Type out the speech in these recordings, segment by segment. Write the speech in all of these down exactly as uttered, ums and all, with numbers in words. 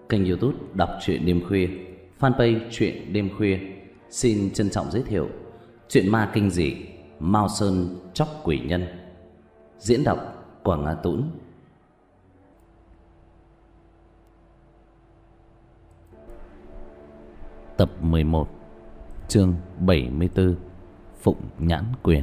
kênh YouTube đọc truyện đêm khuya, fanpage truyện đêm khuya xin trân trọng giới thiệu truyện ma kinh dị Mao Sơn Chóc Quỷ Nhân. Diễn đọc Quảng Á Tũng. Tập mười một, chương bảy mươi tư, Phụng Nhãn Quyền.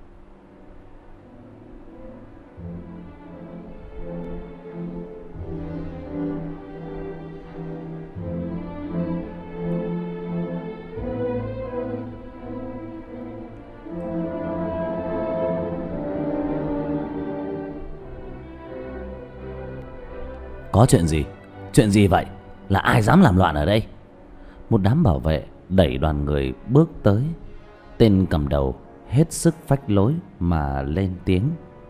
Có chuyện gì? Chuyện gì vậy? Là ai dám làm loạn ở đây? Một đám bảo vệ đẩy đoàn người bước tới. Tên cầm đầu hết sức phách lối mà lên tiếng.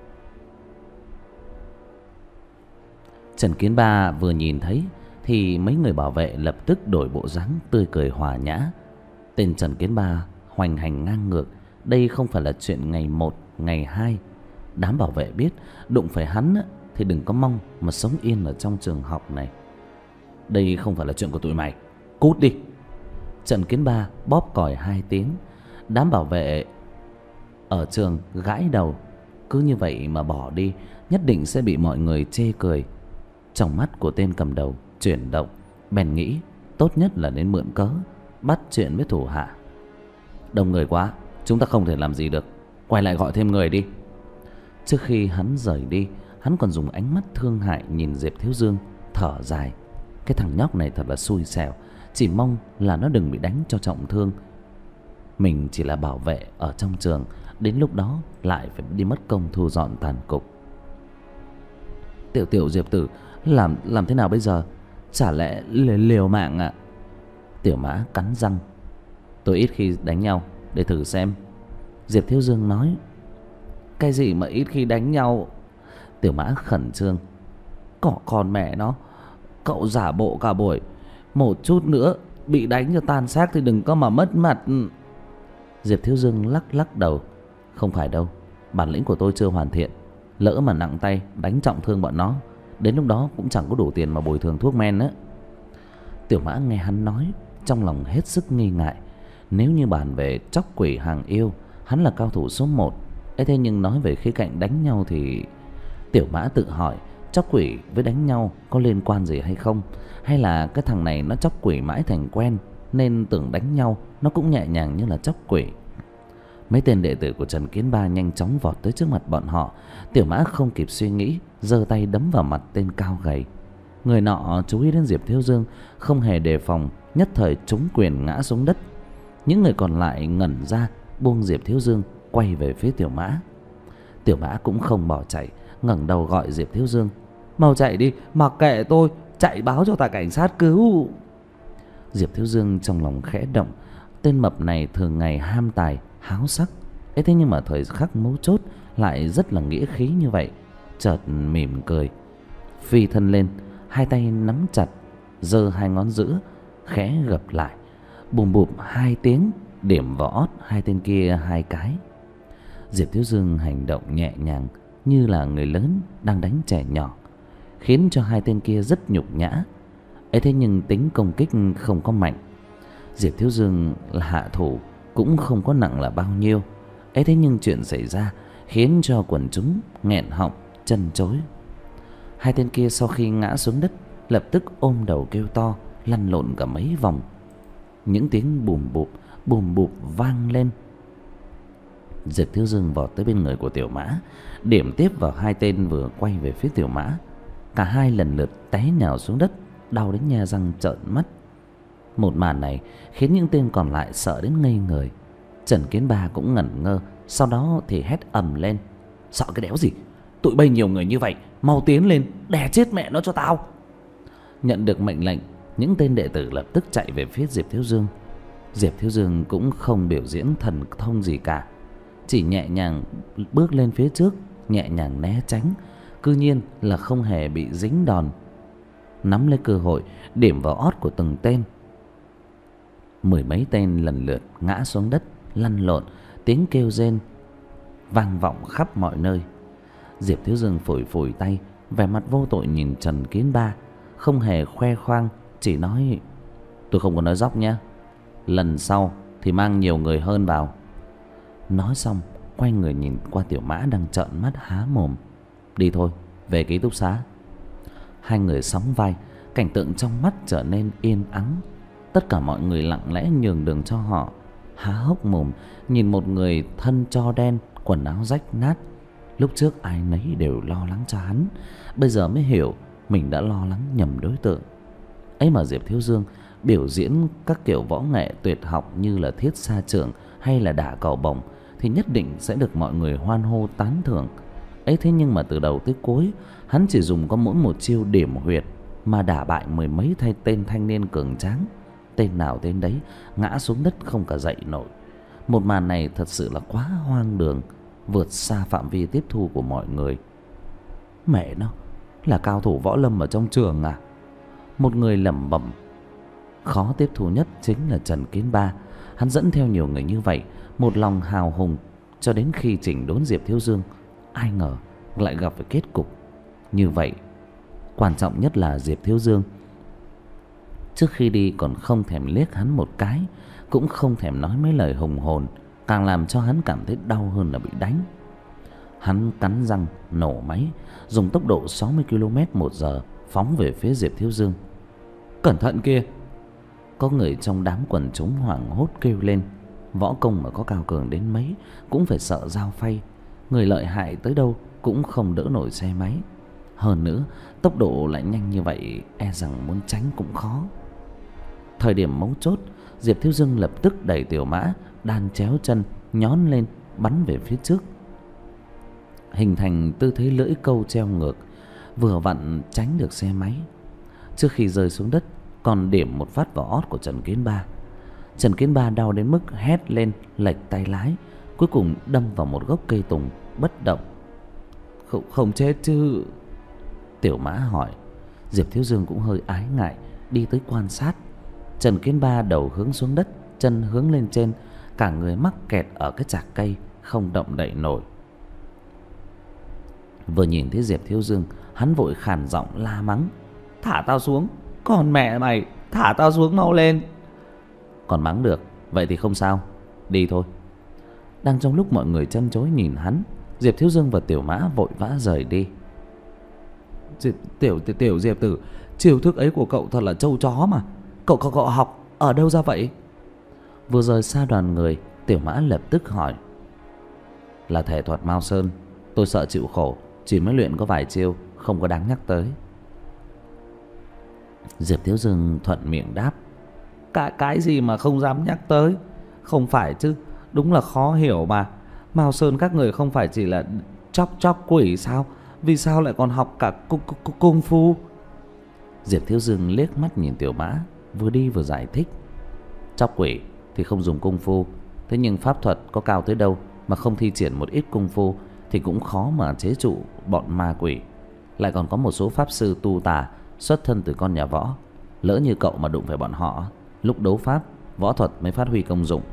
Trần Kiến Ba vừa nhìn thấy thì mấy người bảo vệ lập tức đổi bộ dáng tươi cười hòa nhã. Tên Trần Kiến Ba hoành hành ngang ngược. Đây không phải là chuyện ngày một, ngày hai. Đám bảo vệ biết đụng phải hắn thì đừng có mong mà sống yên ở trong trường học này. Đây không phải là chuyện của tụi mày, cút đi. Trần Kiến Ba bóp còi hai tiếng. Đám bảo vệ ở trường gãi đầu. Cứ như vậy mà bỏ đi, nhất định sẽ bị mọi người chê cười. Trong mắt của tên cầm đầu chuyển động, bèn nghĩ tốt nhất là nên mượn cớ bắt chuyện với thủ hạ. Đông người quá, chúng ta không thể làm gì được, quay lại gọi thêm người đi. Trước khi hắn rời đi, hắn còn dùng ánh mắt thương hại nhìn Diệp Thiếu Dương, thở dài. Cái thằng nhóc này thật là xui xẻo, chỉ mong là nó đừng bị đánh cho trọng thương. Mình chỉ là bảo vệ ở trong trường, đến lúc đó lại phải đi mất công thu dọn tàn cục. Tiểu tiểu Diệp tử, làm làm thế nào bây giờ? Chả lẽ liều, liều mạng ạ? À? Tiểu Mã cắn răng. Tôi ít khi đánh nhau, để thử xem. Diệp Thiếu Dương nói. Cái gì mà ít khi đánh nhau? Tiểu Mã khẩn trương. Cỏ con mẹ nó, cậu giả bộ cả buổi, một chút nữa bị đánh cho tan xác thì đừng có mà mất mặt. Diệp Thiếu Dương lắc lắc đầu. Không phải đâu, bản lĩnh của tôi chưa hoàn thiện. Lỡ mà nặng tay đánh trọng thương bọn nó, đến lúc đó cũng chẳng có đủ tiền mà bồi thường thuốc men nữa. Tiểu Mã nghe hắn nói, trong lòng hết sức nghi ngại. Nếu như bàn về chóc quỷ hàng yêu, hắn là cao thủ số một. Ê, thế nhưng nói về khía cạnh đánh nhau thì... Tiểu Mã tự hỏi, chóc quỷ với đánh nhau có liên quan gì hay không? Hay là cái thằng này nó chóc quỷ mãi thành quen, nên tưởng đánh nhau nó cũng nhẹ nhàng như là chóc quỷ. Mấy tên đệ tử của Trần Kiến Ba nhanh chóng vọt tới trước mặt bọn họ. Tiểu Mã không kịp suy nghĩ, giơ tay đấm vào mặt tên cao gầy. Người nọ chú ý đến Diệp Thiếu Dương, không hề đề phòng, nhất thời trúng quyền ngã xuống đất. Những người còn lại ngẩn ra, buông Diệp Thiếu Dương quay về phía Tiểu Mã. Tiểu Mã cũng không bỏ chạy, ngẩng đầu gọi Diệp Thiếu Dương. Mau chạy đi, mặc kệ tôi, chạy báo cho ta cảnh sát cứu. Diệp Thiếu Dương trong lòng khẽ động. Tên mập này thường ngày ham tài háo sắc, ấy thế nhưng mà thời khắc mấu chốt lại rất là nghĩa khí như vậy. Chợt mỉm cười, phi thân lên, hai tay nắm chặt, giơ hai ngón giữa khẽ gập lại, bùm bụp hai tiếng, điểm vào ót hai tên kia hai cái. Diệp Thiếu Dương hành động nhẹ nhàng như là người lớn đang đánh trẻ nhỏ, khiến cho hai tên kia rất nhục nhã. Ấy thế nhưng tính công kích không có mạnh. Diệp Thiếu Dương là hạ thủ cũng không có nặng là bao nhiêu. Ấy thế nhưng chuyện xảy ra khiến cho quần chúng nghẹn họng chân chối. Hai tên kia sau khi ngã xuống đất lập tức ôm đầu kêu to, lăn lộn cả mấy vòng. Những tiếng bùm bụp bùm bụp vang lên. Diệp Thiếu Dương vọt tới bên người của Tiểu Mã, điểm tiếp vào hai tên vừa quay về phía Tiểu Mã. Cả hai lần lượt té nhào xuống đất, đau đến nhe răng trợn mắt. Một màn này khiến những tên còn lại sợ đến ngây người. Trần Kiến Ba cũng ngẩn ngơ, sau đó thì hét ầm lên. Sợ cái đéo gì? Tụi bay nhiều người như vậy, mau tiến lên, đè chết mẹ nó cho tao. Nhận được mệnh lệnh, những tên đệ tử lập tức chạy về phía Diệp Thiếu Dương. Diệp Thiếu Dương cũng không biểu diễn thần thông gì cả, chỉ nhẹ nhàng bước lên phía trước, nhẹ nhàng né tránh, cư nhiên là không hề bị dính đòn. Nắm lấy cơ hội điểm vào ót của từng tên. Mười mấy tên lần lượt ngã xuống đất, lăn lộn, tiếng kêu rên vang vọng khắp mọi nơi. Diệp Thiếu Dương phủi phủi tay, vẻ mặt vô tội nhìn Trần Kiến Ba, không hề khoe khoang, chỉ nói: "Tôi không có nói dóc nhé, lần sau thì mang nhiều người hơn vào." Nói xong quay người nhìn qua Tiểu Mã đang trợn mắt há mồm: "Đi thôi, về ký túc xá." Hai người sóng vai, cảnh tượng trong mắt trở nên yên ắng. Tất cả mọi người lặng lẽ nhường đường cho họ, há hốc mồm nhìn một người thân tro đen, quần áo rách nát. Lúc trước ai nấy đều lo lắng cho hắn, bây giờ mới hiểu mình đã lo lắng nhầm đối tượng. Ấy mà Diệp Thiếu Dương biểu diễn các kiểu võ nghệ tuyệt học như là thiết sa chưởng hay là đả cầu bổng thì nhất định sẽ được mọi người hoan hô tán thưởng. Ấy thế nhưng mà từ đầu tới cuối hắn chỉ dùng có mỗi một chiêu điểm huyệt mà đả bại mười mấy thay tên thanh niên cường tráng. Tên nào tên đấy ngã xuống đất không cả dậy nổi. Một màn này thật sự là quá hoang đường, vượt xa phạm vi tiếp thu của mọi người. Mẹ nó, là cao thủ võ lâm ở trong trường à? Một người lẩm bẩm. Khó tiếp thu nhất chính là Trần Kiến Ba. Hắn dẫn theo nhiều người như vậy, một lòng hào hùng, cho đến khi chỉnh đốn Diệp Thiếu Dương, ai ngờ lại gặp phải kết cục như vậy. Quan trọng nhất là Diệp Thiếu Dương trước khi đi còn không thèm liếc hắn một cái, cũng không thèm nói mấy lời hùng hồn, càng làm cho hắn cảm thấy đau hơn là bị đánh. Hắn cắn răng nổ máy, dùng tốc độ sáu mươi ki lô mét một giờ phóng về phía Diệp Thiếu Dương. "Cẩn thận kia!" Có người trong đám quần chúng hoảng hốt kêu lên. Võ công mà có cao cường đến mấy cũng phải sợ dao phay, người lợi hại tới đâu cũng không đỡ nổi xe máy. Hơn nữa tốc độ lại nhanh như vậy, e rằng muốn tránh cũng khó. Thời điểm mấu chốt, Diệp Thiếu Dương lập tức đẩy Tiểu Mã đan chéo chân nhón lên bắn về phía trước, hình thành tư thế lưỡi câu treo ngược, vừa vặn tránh được xe máy. Trước khi rơi xuống đất còn điểm một phát vào ót của Trần Kiến Ba. Trần Kiến Ba đau đến mức hét lên lệch tay lái, cuối cùng đâm vào một gốc cây tùng bất động. Không, không chết chứ? Tiểu Mã hỏi. Diệp Thiếu Dương cũng hơi ái ngại đi tới quan sát. Trần Kiến Ba đầu hướng xuống đất, chân hướng lên trên, cả người mắc kẹt ở cái chạc cây không động đậy nổi. Vừa nhìn thấy Diệp Thiếu Dương, hắn vội khàn giọng la mắng: "Thả tao xuống, còn mẹ mày, thả tao xuống mau lên." Còn mắng được, vậy thì không sao, đi thôi. Đang trong lúc mọi người chăm chối nhìn hắn, Diệp Thiếu Dương và Tiểu Mã vội vã rời đi. Diệp, tiểu, tiểu tiểu Diệp tử, chiêu thức ấy của cậu thật là trâu chó mà. Cậu cậu cậu học ở đâu ra vậy? Vừa rời xa đoàn người, Tiểu Mã lập tức hỏi. Là thể thuật Mao Sơn, tôi sợ chịu khổ, chỉ mới luyện có vài chiêu, không có đáng nhắc tới. Diệp Thiếu Dương thuận miệng đáp. Cái, cái gì mà không dám nhắc tới? Không phải chứ, đúng là khó hiểu mà. Mao Sơn các người không phải chỉ là chóc chóc quỷ sao? Vì sao lại còn học cả cung, cung, cung phu? Diệp Thiếu Dương liếc mắt nhìn Tiểu Mã, vừa đi vừa giải thích. Chóc quỷ thì không dùng cung phu, thế nhưng pháp thuật có cao tới đâu mà không thi triển một ít cung phu thì cũng khó mà chế trụ bọn ma quỷ. Lại còn có một số pháp sư tu tà xuất thân từ con nhà võ, lỡ như cậu mà đụng phải bọn họ, lúc đấu pháp võ thuật mới phát huy công dụng.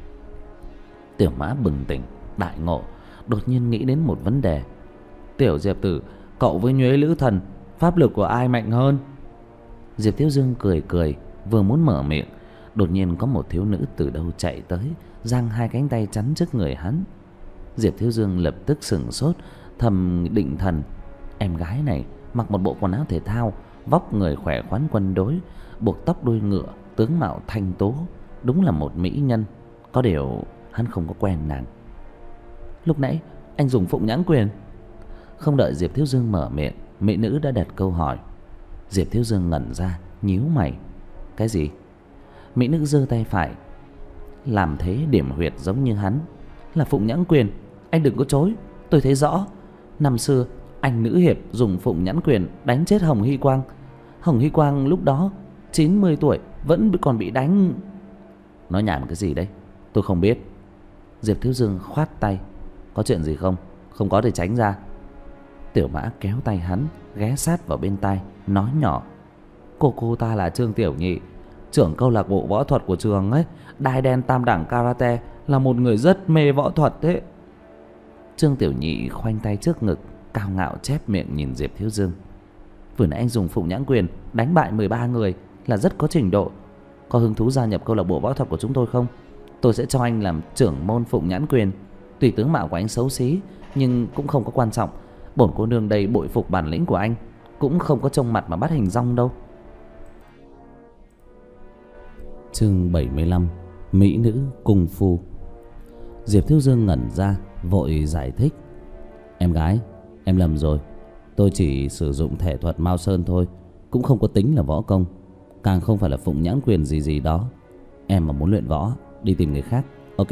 Tiểu Mã bừng tỉnh đại ngộ, đột nhiên nghĩ đến một vấn đề. Tiểu Diệp tử, cậu với Nhuế Lữ Thần, pháp lực của ai mạnh hơn? Diệp Thiếu Dương cười cười, vừa muốn mở miệng, đột nhiên có một thiếu nữ từ đâu chạy tới, giang hai cánh tay chắn trước người hắn. Diệp Thiếu Dương lập tức sững sốt, thầm định thần. Em gái này mặc một bộ quần áo thể thao, vóc người khỏe khoắn quân đối, buộc tóc đuôi ngựa, tướng mạo thanh tố, đúng là một mỹ nhân. Có điều hắn không có quen nàng. Lúc nãy anh dùng phụng nhãn quyền. Không đợi Diệp Thiếu Dương mở miệng, mỹ nữ đã đặt câu hỏi. Diệp Thiếu Dương ngẩn ra, nhíu mày. Cái gì? Mỹ nữ giơ tay phải làm thế điểm huyệt giống như hắn. Là phụng nhãn quyền, anh đừng có chối, tôi thấy rõ. Năm xưa anh nữ hiệp dùng phụng nhãn quyền đánh chết Hồng Hy Quang. Hồng Hy Quang lúc đó chín mươi tuổi vẫn còn bị đánh. Nói nhảm cái gì đấy, tôi không biết. Diệp Thiếu Dương khoát tay. Có chuyện gì không? Không có thì tránh ra. Tiểu Mã kéo tay hắn, ghé sát vào bên tai, nói nhỏ. Cô cô ta là Trương Tiểu Nhị, trưởng câu lạc bộ võ thuật của trường ấy, đai đen tam đẳng karate, là một người rất mê võ thuật đấy. Trương Tiểu Nhị khoanh tay trước ngực, cao ngạo chép miệng nhìn Diệp Thiếu Dương. Vừa nãy anh dùng Phụng Nhãn Quyền đánh bại mười ba người là rất có trình độ. Có hứng thú gia nhập câu lạc bộ võ thuật của chúng tôi không? Tôi sẽ cho anh làm trưởng môn Phụng Nhãn Quyền. Tuy tướng mạo của anh xấu xí nhưng cũng không có quan trọng. Bổn cô nương đây bội phục bản lĩnh của anh, cũng không có trông mặt mà bắt hình dong đâu. Chương bảy mươi lăm. Mỹ nữ cung phu. Diệp Thiếu Dương ngẩn ra, vội giải thích. Em gái, em lầm rồi. Tôi chỉ sử dụng thể thuật Mao Sơn thôi, cũng không có tính là võ công, càng không phải là Phụng Nhãn Quyền gì gì đó. Em mà muốn luyện võ, đi tìm người khác, ok?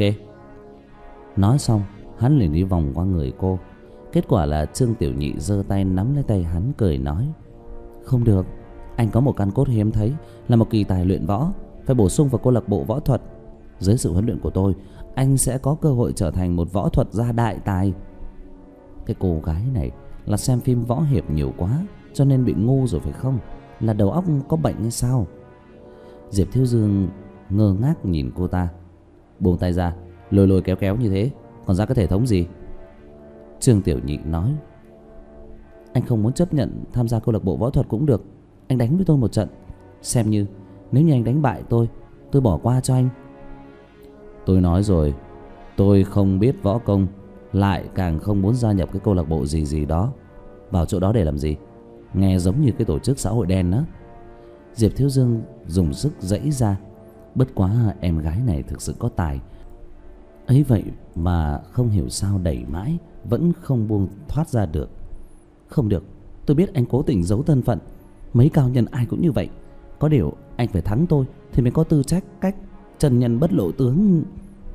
Nói xong, hắn liền đi vòng qua người cô. Kết quả là Trương Tiểu Nhị giơ tay nắm lấy tay hắn, cười nói. Không được, anh có một căn cốt hiếm thấy, là một kỳ tài luyện võ, phải bổ sung vào câu lạc bộ võ thuật. Dưới sự huấn luyện của tôi, anh sẽ có cơ hội trở thành một võ thuật gia đại tài. Cái cô gái này là xem phim võ hiệp nhiều quá, cho nên bị ngu rồi phải không? Là đầu óc có bệnh hay sao? Diệp Thiếu Dương ngơ ngác nhìn cô ta. Buông tay ra, lôi lôi kéo kéo như thế, còn ra cái thể thống gì? Trương Tiểu Nhị nói. Anh không muốn chấp nhận tham gia câu lạc bộ võ thuật cũng được. Anh đánh với tôi một trận, xem như nếu như anh đánh bại tôi, tôi bỏ qua cho anh. Tôi nói rồi, tôi không biết võ công, lại càng không muốn gia nhập cái câu lạc bộ gì gì đó. Vào chỗ đó để làm gì? Nghe giống như cái tổ chức xã hội đen đó. Diệp Thiếu Dương dùng sức giãy ra. Bất quá em gái này thực sự có tài ấy vậy mà không hiểu sao đẩy mãi vẫn không buông thoát ra được. Không được, tôi biết anh cố tình giấu thân phận, mấy cao nhân ai cũng như vậy. Có điều anh phải thắng tôi thì mới có tư trách cách trần nhân bất lộ tướng.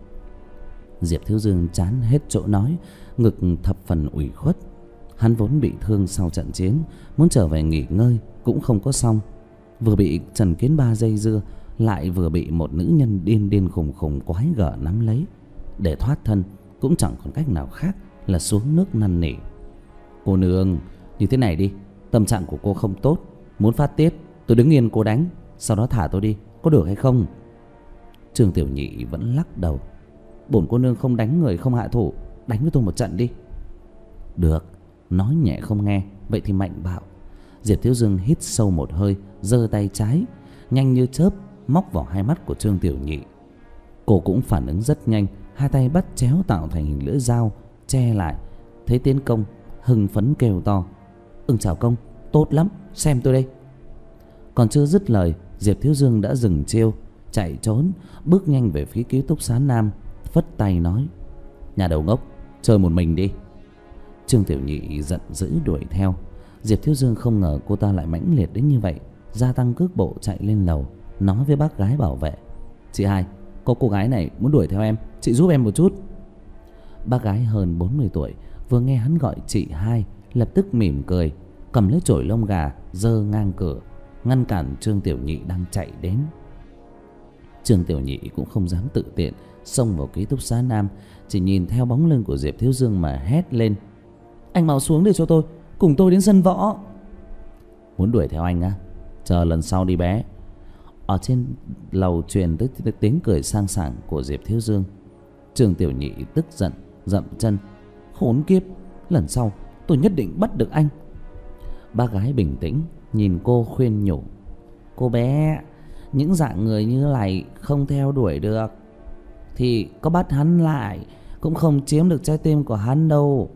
Diệp Thiếu Dương chán hết chỗ nói, ngực thập phần ủy khuất. Hắn vốn bị thương sau trận chiến, muốn trở về nghỉ ngơi cũng không có xong. Vừa bị Trần Kiến Ba dây dưa, lại vừa bị một nữ nhân điên điên khùng khùng quái gở nắm lấy. Để thoát thân cũng chẳng còn cách nào khác là xuống nước năn nỉ. Cô nương, như thế này đi, tâm trạng của cô không tốt, muốn phát tiết, tôi đứng yên cô đánh, sau đó thả tôi đi, có được hay không? Trương Tiểu Nhị vẫn lắc đầu. Bổn cô nương không đánh người không hạ thủ, đánh với tôi một trận đi. Được, nói nhẹ không nghe, vậy thì mạnh bạo. Diệp Thiếu Dương hít sâu một hơi, giơ tay trái, nhanh như chớp móc vào hai mắt của Trương Tiểu Nhị. Cô cũng phản ứng rất nhanh, hai tay bắt chéo tạo thành hình lưỡi dao che lại. Thấy tiến công, hưng phấn kêu to. Ưng chào công, tốt lắm, xem tôi đây. Còn chưa dứt lời, Diệp Thiếu Dương đã dừng chiêu, chạy trốn, bước nhanh về phía ký túc xá nam, phất tay nói. Nhà đầu ngốc, chơi một mình đi. Trương Tiểu Nhị giận dữ đuổi theo. Diệp Thiếu Dương không ngờ cô ta lại mãnh liệt đến như vậy, gia tăng cước bộ chạy lên lầu, nói với bác gái bảo vệ. Chị hai, có cô gái này muốn đuổi theo em, chị giúp em một chút. Bác gái hơn bốn mươi tuổi vừa nghe hắn gọi chị hai, lập tức mỉm cười, cầm lấy chổi lông gà giơ ngang cửa, ngăn cản Trương Tiểu Nhị đang chạy đến. Trương Tiểu Nhị cũng không dám tự tiện xông vào ký túc xá nam, chỉ nhìn theo bóng lưng của Diệp Thiếu Dương mà hét lên. Anh mau xuống để cho tôi, cùng tôi đến sân võ. Muốn đuổi theo anh á? Chờ lần sau đi bé. Ở trên lầu truyền tới tiếng cười sang sảng của Diệp Thiếu Dương. Trương Tiểu Nhị tức giận dậm chân. Khốn kiếp, lần sau tôi nhất định bắt được anh. Bác gái bình tĩnh nhìn cô khuyên nhủ. Cô bé, những dạng người như này không theo đuổi được thì có bắt hắn lại cũng không chiếm được trái tim của hắn đâu.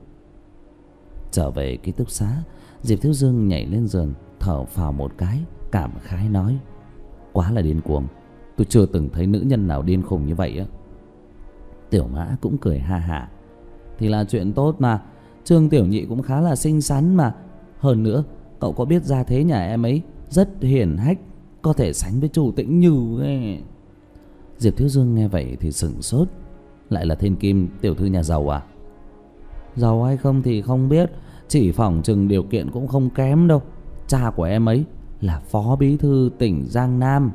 Trở về ký túc xá, Diệp Thiếu Dương nhảy lên giường, thở phào một cái, cảm khái nói. Quá là điên cuồng, tôi chưa từng thấy nữ nhân nào điên khùng như vậy á. Tiểu Mã cũng cười ha hả. Thì là chuyện tốt mà, Trương Tiểu Nhị cũng khá là xinh xắn mà. Hơn nữa, cậu có biết gia thế nhà em ấy rất hiển hách, có thể sánh với Chu Tĩnh Như ấy. Diệp Thiếu Dương nghe vậy thì sửng sốt. Lại là thiên kim tiểu thư nhà giàu à? Giàu hay không thì không biết, chỉ phỏng chừng điều kiện cũng không kém đâu. Cha của em ấy là phó bí thư tỉnh Giang Nam.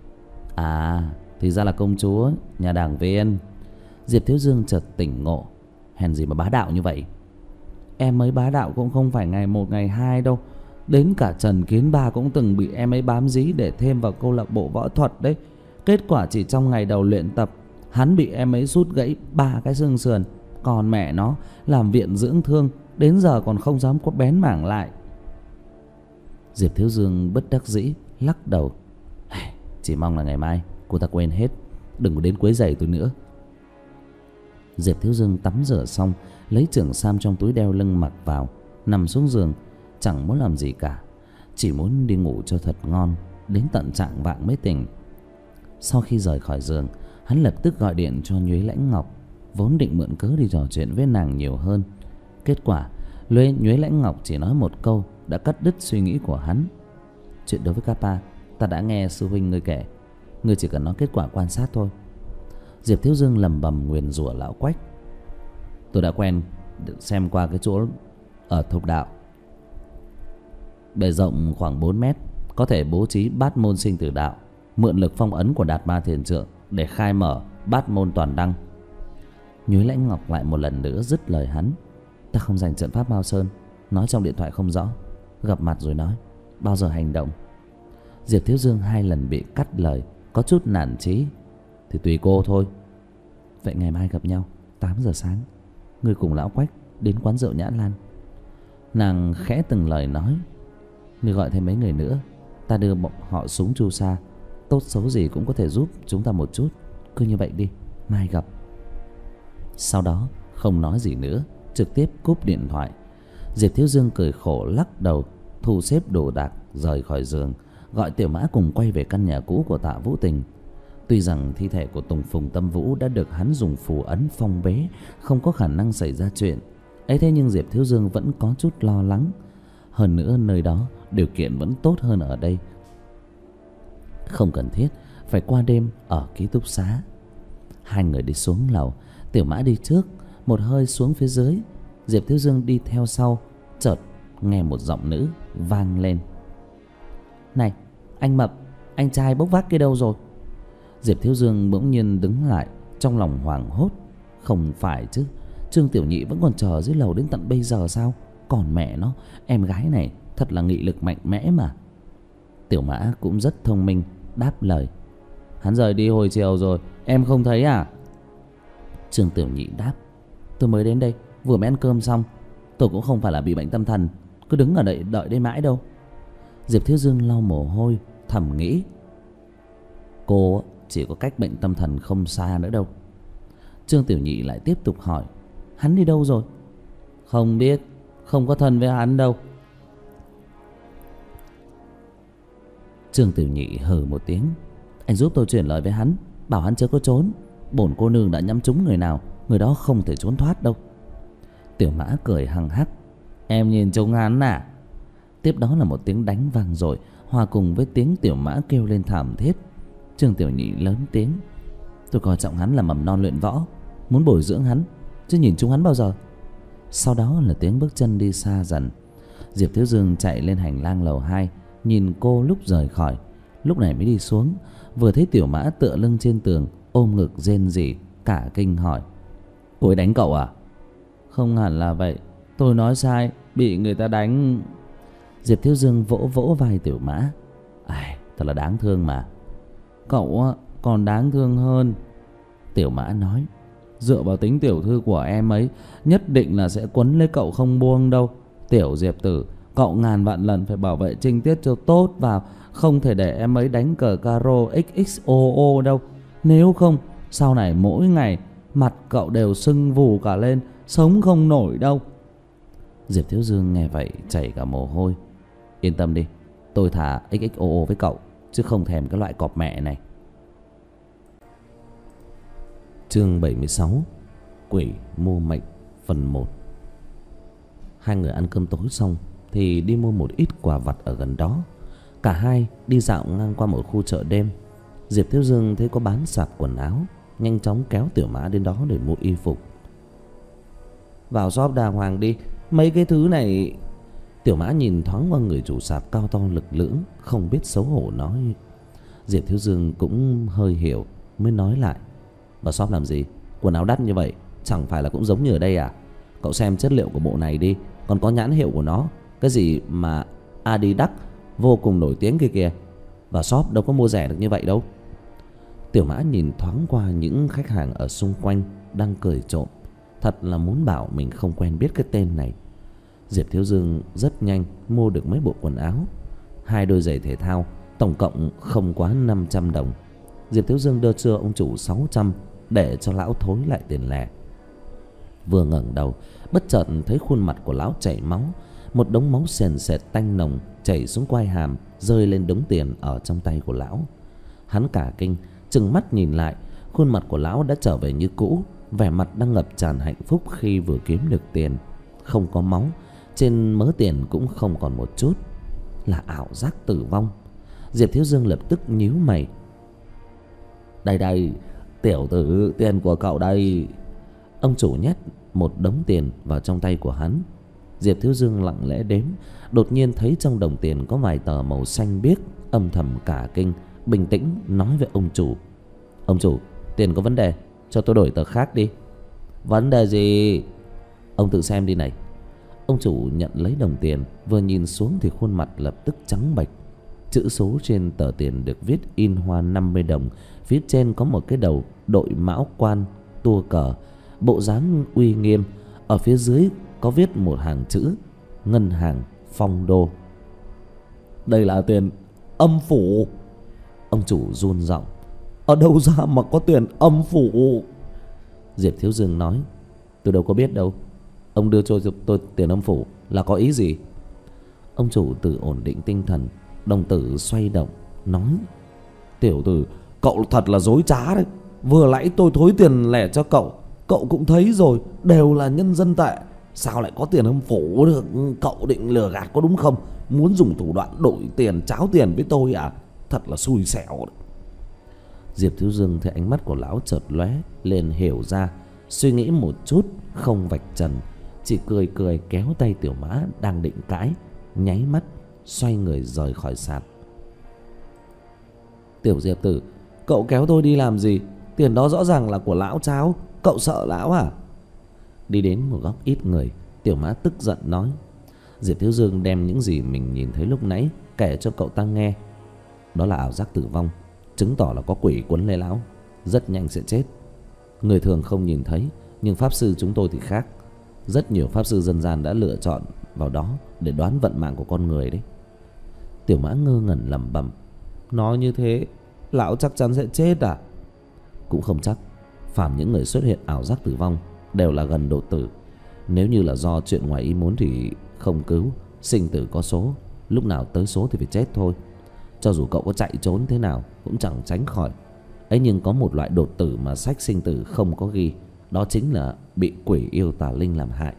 À, thì ra là công chúa nhà đảng viên. Diệp Thiếu Dương chợt tỉnh ngộ. Hèn gì mà bá đạo như vậy. Em ấy bá đạo cũng không phải ngày một ngày hai đâu. Đến cả Trần Kiến Ba cũng từng bị em ấy bám dí để thêm vào câu lạc bộ võ thuật đấy. Kết quả chỉ trong ngày đầu luyện tập, hắn bị em ấy sút gãy ba cái xương sườn. Còn mẹ nó làm viện dưỡng thương, đến giờ còn không dám có bén mảng lại. Diệp Thiếu Dương bất đắc dĩ lắc đầu. Chỉ mong là ngày mai cô ta quên hết, đừng có đến quấy rầy tôi nữa. Diệp Thiếu Dương tắm rửa xong, lấy trường sam trong túi đeo lưng mặc vào, nằm xuống giường, chẳng muốn làm gì cả, chỉ muốn đi ngủ cho thật ngon, đến tận chạng vạng mới tỉnh. Sau khi rời khỏi giường, hắn lập tức gọi điện cho Nhuế Lãnh Ngọc, vốn định mượn cớ đi trò chuyện với nàng nhiều hơn. Kết quả Nhuế Lãnh Ngọc chỉ nói một câu đã cắt đứt suy nghĩ của hắn. Chuyện đối với Kappa ta đã nghe sư huynh ngươi kể, ngươi chỉ cần nói kết quả quan sát thôi. Diệp Thiếu Dương lầm bầm nguyền rủa lão Quách. Tôi đã quen xem qua cái chỗ ở Thục Đạo, bề rộng khoảng bốn mét, có thể bố trí bát môn sinh tử đạo, mượn lực phong ấn của Đạt Ma Thiền Trượng để khai mở bát môn toàn đăng. Nhuế Lãnh Ngọc lại một lần nữa dứt lời hắn. Ta không dành trận pháp Mao Sơn, nói trong điện thoại không rõ, gặp mặt rồi nói, bao giờ hành động. Diệp Thiếu Dương hai lần bị cắt lời, có chút nản chí. Thì tùy cô thôi. Vậy ngày mai gặp nhau tám giờ sáng, ngươi cùng lão Quách đến quán rượu Nhã Lan. Nàng khẽ từng lời nói, ngươi gọi thêm mấy người nữa, ta đưa họ súng chu sa, tốt xấu gì cũng có thể giúp chúng ta một chút. Cứ như vậy đi, mai gặp. Sau đó không nói gì nữa, trực tiếp cúp điện thoại. Diệp Thiếu Dương cười khổ lắc đầu, thu xếp đồ đạc rời khỏi giường, gọi Tiểu Mã cùng quay về căn nhà cũ của Tạ Vũ Tình. Tuy rằng thi thể của Tùng Phùng Tâm Vũ đã được hắn dùng phù ấn phong bế, không có khả năng xảy ra chuyện ấy, thế nhưng Diệp Thiếu Dương vẫn có chút lo lắng. Hơn nữa nơi đó điều kiện vẫn tốt hơn ở đây, không cần thiết phải qua đêm ở ký túc xá. Hai người đi xuống lầu, Tiểu Mã đi trước một hơi xuống phía dưới, Diệp Thiếu Dương đi theo sau. Chợt nghe một giọng nữ vang lên. Này anh Mập, anh trai bốc vác kia đâu rồi? Diệp Thiếu Dương bỗng nhiên đứng lại, trong lòng hoảng hốt. Không phải chứ, Trương Tiểu Nhị vẫn còn chờ dưới lầu đến tận bây giờ sao? Còn mẹ nó, em gái này thật là nghị lực mạnh mẽ mà. Tiểu Mã cũng rất thông minh, đáp lời. Hắn rời đi hồi chiều rồi, em không thấy à? Trương Tiểu Nhị đáp. Tôi mới đến đây, vừa mới ăn cơm xong. Tôi cũng không phải là bị bệnh tâm thần, cứ đứng ở đây đợi đây mãi đâu. Diệp Thiếu Dương lau mồ hôi, thầm nghĩ, cô chỉ có cách bệnh tâm thần không xa nữa đâu. Trương Tiểu Nhị lại tiếp tục hỏi, hắn đi đâu rồi? Không biết, không có thân với hắn đâu. Trương Tiểu Nhị hừ một tiếng. Anh giúp tôi chuyển lời với hắn, bảo hắn chớ có trốn. Bổn cô nương đã nhắm trúng người nào, người đó không thể trốn thoát đâu. Tiểu Mã cười hằng hắc. Em nhìn trúng hắn à? Tiếp đó là một tiếng đánh vang dội, hòa cùng với tiếng Tiểu Mã kêu lên thảm thiết. Trương Tiểu Nhị lớn tiếng. Tôi coi trọng hắn là mầm non luyện võ, muốn bồi dưỡng hắn, chứ nhìn trúng hắn bao giờ. Sau đó là tiếng bước chân đi xa dần. Diệp Thiếu Dương chạy lên hành lang lầu hai, nhìn cô lúc rời khỏi, lúc này mới đi xuống. Vừa thấy Tiểu Mã tựa lưng trên tường, ôm ngực rên rỉ, cả kinh hỏi, cô ấy đánh cậu à? Không hẳn là vậy, tôi nói sai, bị người ta đánh. Diệp Thiếu Dương vỗ vỗ vai Tiểu Mã. Ai, thật là đáng thương mà. Cậu còn đáng thương hơn, Tiểu Mã nói. Dựa vào tính tiểu thư của em ấy, nhất định là sẽ quấn lấy cậu không buông đâu. Tiểu Diệp tử, cậu ngàn vạn lần phải bảo vệ Trinh Tiết cho tốt vào, không thể để em ấy đánh cờ caro ích ích o o đâu. Nếu không, sau này mỗi ngày mặt cậu đều sưng vù cả lên, sống không nổi đâu. Diệp Thiếu Dương nghe vậy chảy cả mồ hôi. Yên tâm đi, tôi thả ích ích o o với cậu, chứ không thèm cái loại cọp mẹ này. Chương bảy mươi sáu, Quỷ mua mệnh, phần một. Hai người ăn cơm tối xong thì đi mua một ít quà vặt ở gần đó. Cả hai đi dạo ngang qua một khu chợ đêm. Diệp Thiếu Dương thấy có bán sạp quần áo, nhanh chóng kéo Tiểu Mã đến đó để mua y phục. Vào shop đàng hoàng đi, mấy cái thứ này. Tiểu Mã nhìn thoáng qua người chủ sạp cao to lực lưỡng, không biết xấu hổ nói. Diệp Thiếu Dương cũng hơi hiểu, mới nói lại. Vào shop làm gì? Quần áo đắt như vậy, chẳng phải là cũng giống như ở đây à? Cậu xem chất liệu của bộ này đi, còn có nhãn hiệu của nó, cái gì mà Adidas vô cùng nổi tiếng kia kìa. Vào shop đâu có mua rẻ được như vậy đâu. Tiểu Mã nhìn thoáng qua những khách hàng ở xung quanh đang cười trộm, thật là muốn bảo mình không quen biết cái tên này. Diệp Thiếu Dương rất nhanh mua được mấy bộ quần áo. hai đôi giày thể thao, tổng cộng không quá năm trăm đồng. Diệp Thiếu Dương đưa cho ông chủ sáu trăm để cho lão thối lại tiền lẻ. Vừa ngẩng đầu, bất chợt thấy khuôn mặt của lão chảy máu, một đống máu sền sệt tanh nồng chảy xuống quai hàm, rơi lên đống tiền ở trong tay của lão. Hắn cả kinh, trừng mắt nhìn lại, khuôn mặt của lão đã trở về như cũ, vẻ mặt đang ngập tràn hạnh phúc khi vừa kiếm được tiền. Không có máu, trên mớ tiền cũng không còn một chút. Là ảo giác tử vong. Diệp Thiếu Dương lập tức nhíu mày. Đây đây, tiểu tử, tiền của cậu đây. Ông chủ nhét một đống tiền vào trong tay của hắn. Diệp Thiếu Dương lặng lẽ đếm, đột nhiên thấy trong đồng tiền có vài tờ màu xanh biếc, âm thầm cả kinh, bình tĩnh nói với ông chủ. Ông chủ, tiền có vấn đề, cho tôi đổi tờ khác đi. Vấn đề gì? Ông tự xem đi này. Ông chủ nhận lấy đồng tiền, vừa nhìn xuống thì khuôn mặt lập tức trắng bệch. Chữ số trên tờ tiền được viết in hoa năm mươi đồng. Phía trên có một cái đầu đội mão quan tua cờ, bộ dáng uy nghiêm. Ở phía dưới có viết một hàng chữ: Ngân hàng Phong Đô. Đây là tiền âm phủ. Ông chủ run giọng. Ở đâu ra mà có tiền âm phủ? Diệp Thiếu Dương nói. Tôi đâu có biết đâu. Ông đưa cho tôi tiền âm phủ là có ý gì? Ông chủ tự ổn định tinh thần, đồng tử xoay động, nói. Tiểu tử, cậu thật là dối trá đấy. Vừa nãy tôi thối tiền lẻ cho cậu, cậu cũng thấy rồi, đều là nhân dân tệ. Sao lại có tiền âm phủ được? Cậu định lừa gạt có đúng không? Muốn dùng thủ đoạn đổi tiền, tráo tiền với tôi à? Thật là xui xẻo đấy. Diệp Thiếu Dương thấy ánh mắt của lão chợt lóe lên, hiểu ra, suy nghĩ một chút không vạch trần, chỉ cười cười kéo tay Tiểu Mã đang định cãi, nháy mắt xoay người rời khỏi sạp. Tiểu Diệp tử, cậu kéo tôi đi làm gì? Tiền đó rõ ràng là của lão cháu, cậu sợ lão à? Đi đến một góc ít người, Tiểu Mã tức giận nói. Diệp Thiếu Dương đem những gì mình nhìn thấy lúc nãy kể cho cậu ta nghe. Đó là ảo giác tử vong, chứng tỏ là có quỷ quấn lấy lão, rất nhanh sẽ chết. Người thường không nhìn thấy, nhưng pháp sư chúng tôi thì khác. Rất nhiều pháp sư dân gian đã lựa chọn vào đó để đoán vận mạng của con người đấy. Tiểu Mã ngơ ngẩn lẩm bẩm. Nói như thế, lão chắc chắn sẽ chết à? Cũng không chắc. Phàm những người xuất hiện ảo giác tử vong đều là gần độ tử. Nếu như là do chuyện ngoài ý muốn thì không cứu. Sinh tử có số, lúc nào tới số thì phải chết thôi. Cho dù cậu có chạy trốn thế nào cũng chẳng tránh khỏi. Ấy nhưng có một loại đột tử mà sách sinh tử không có ghi, đó chính là bị quỷ yêu tà linh làm hại.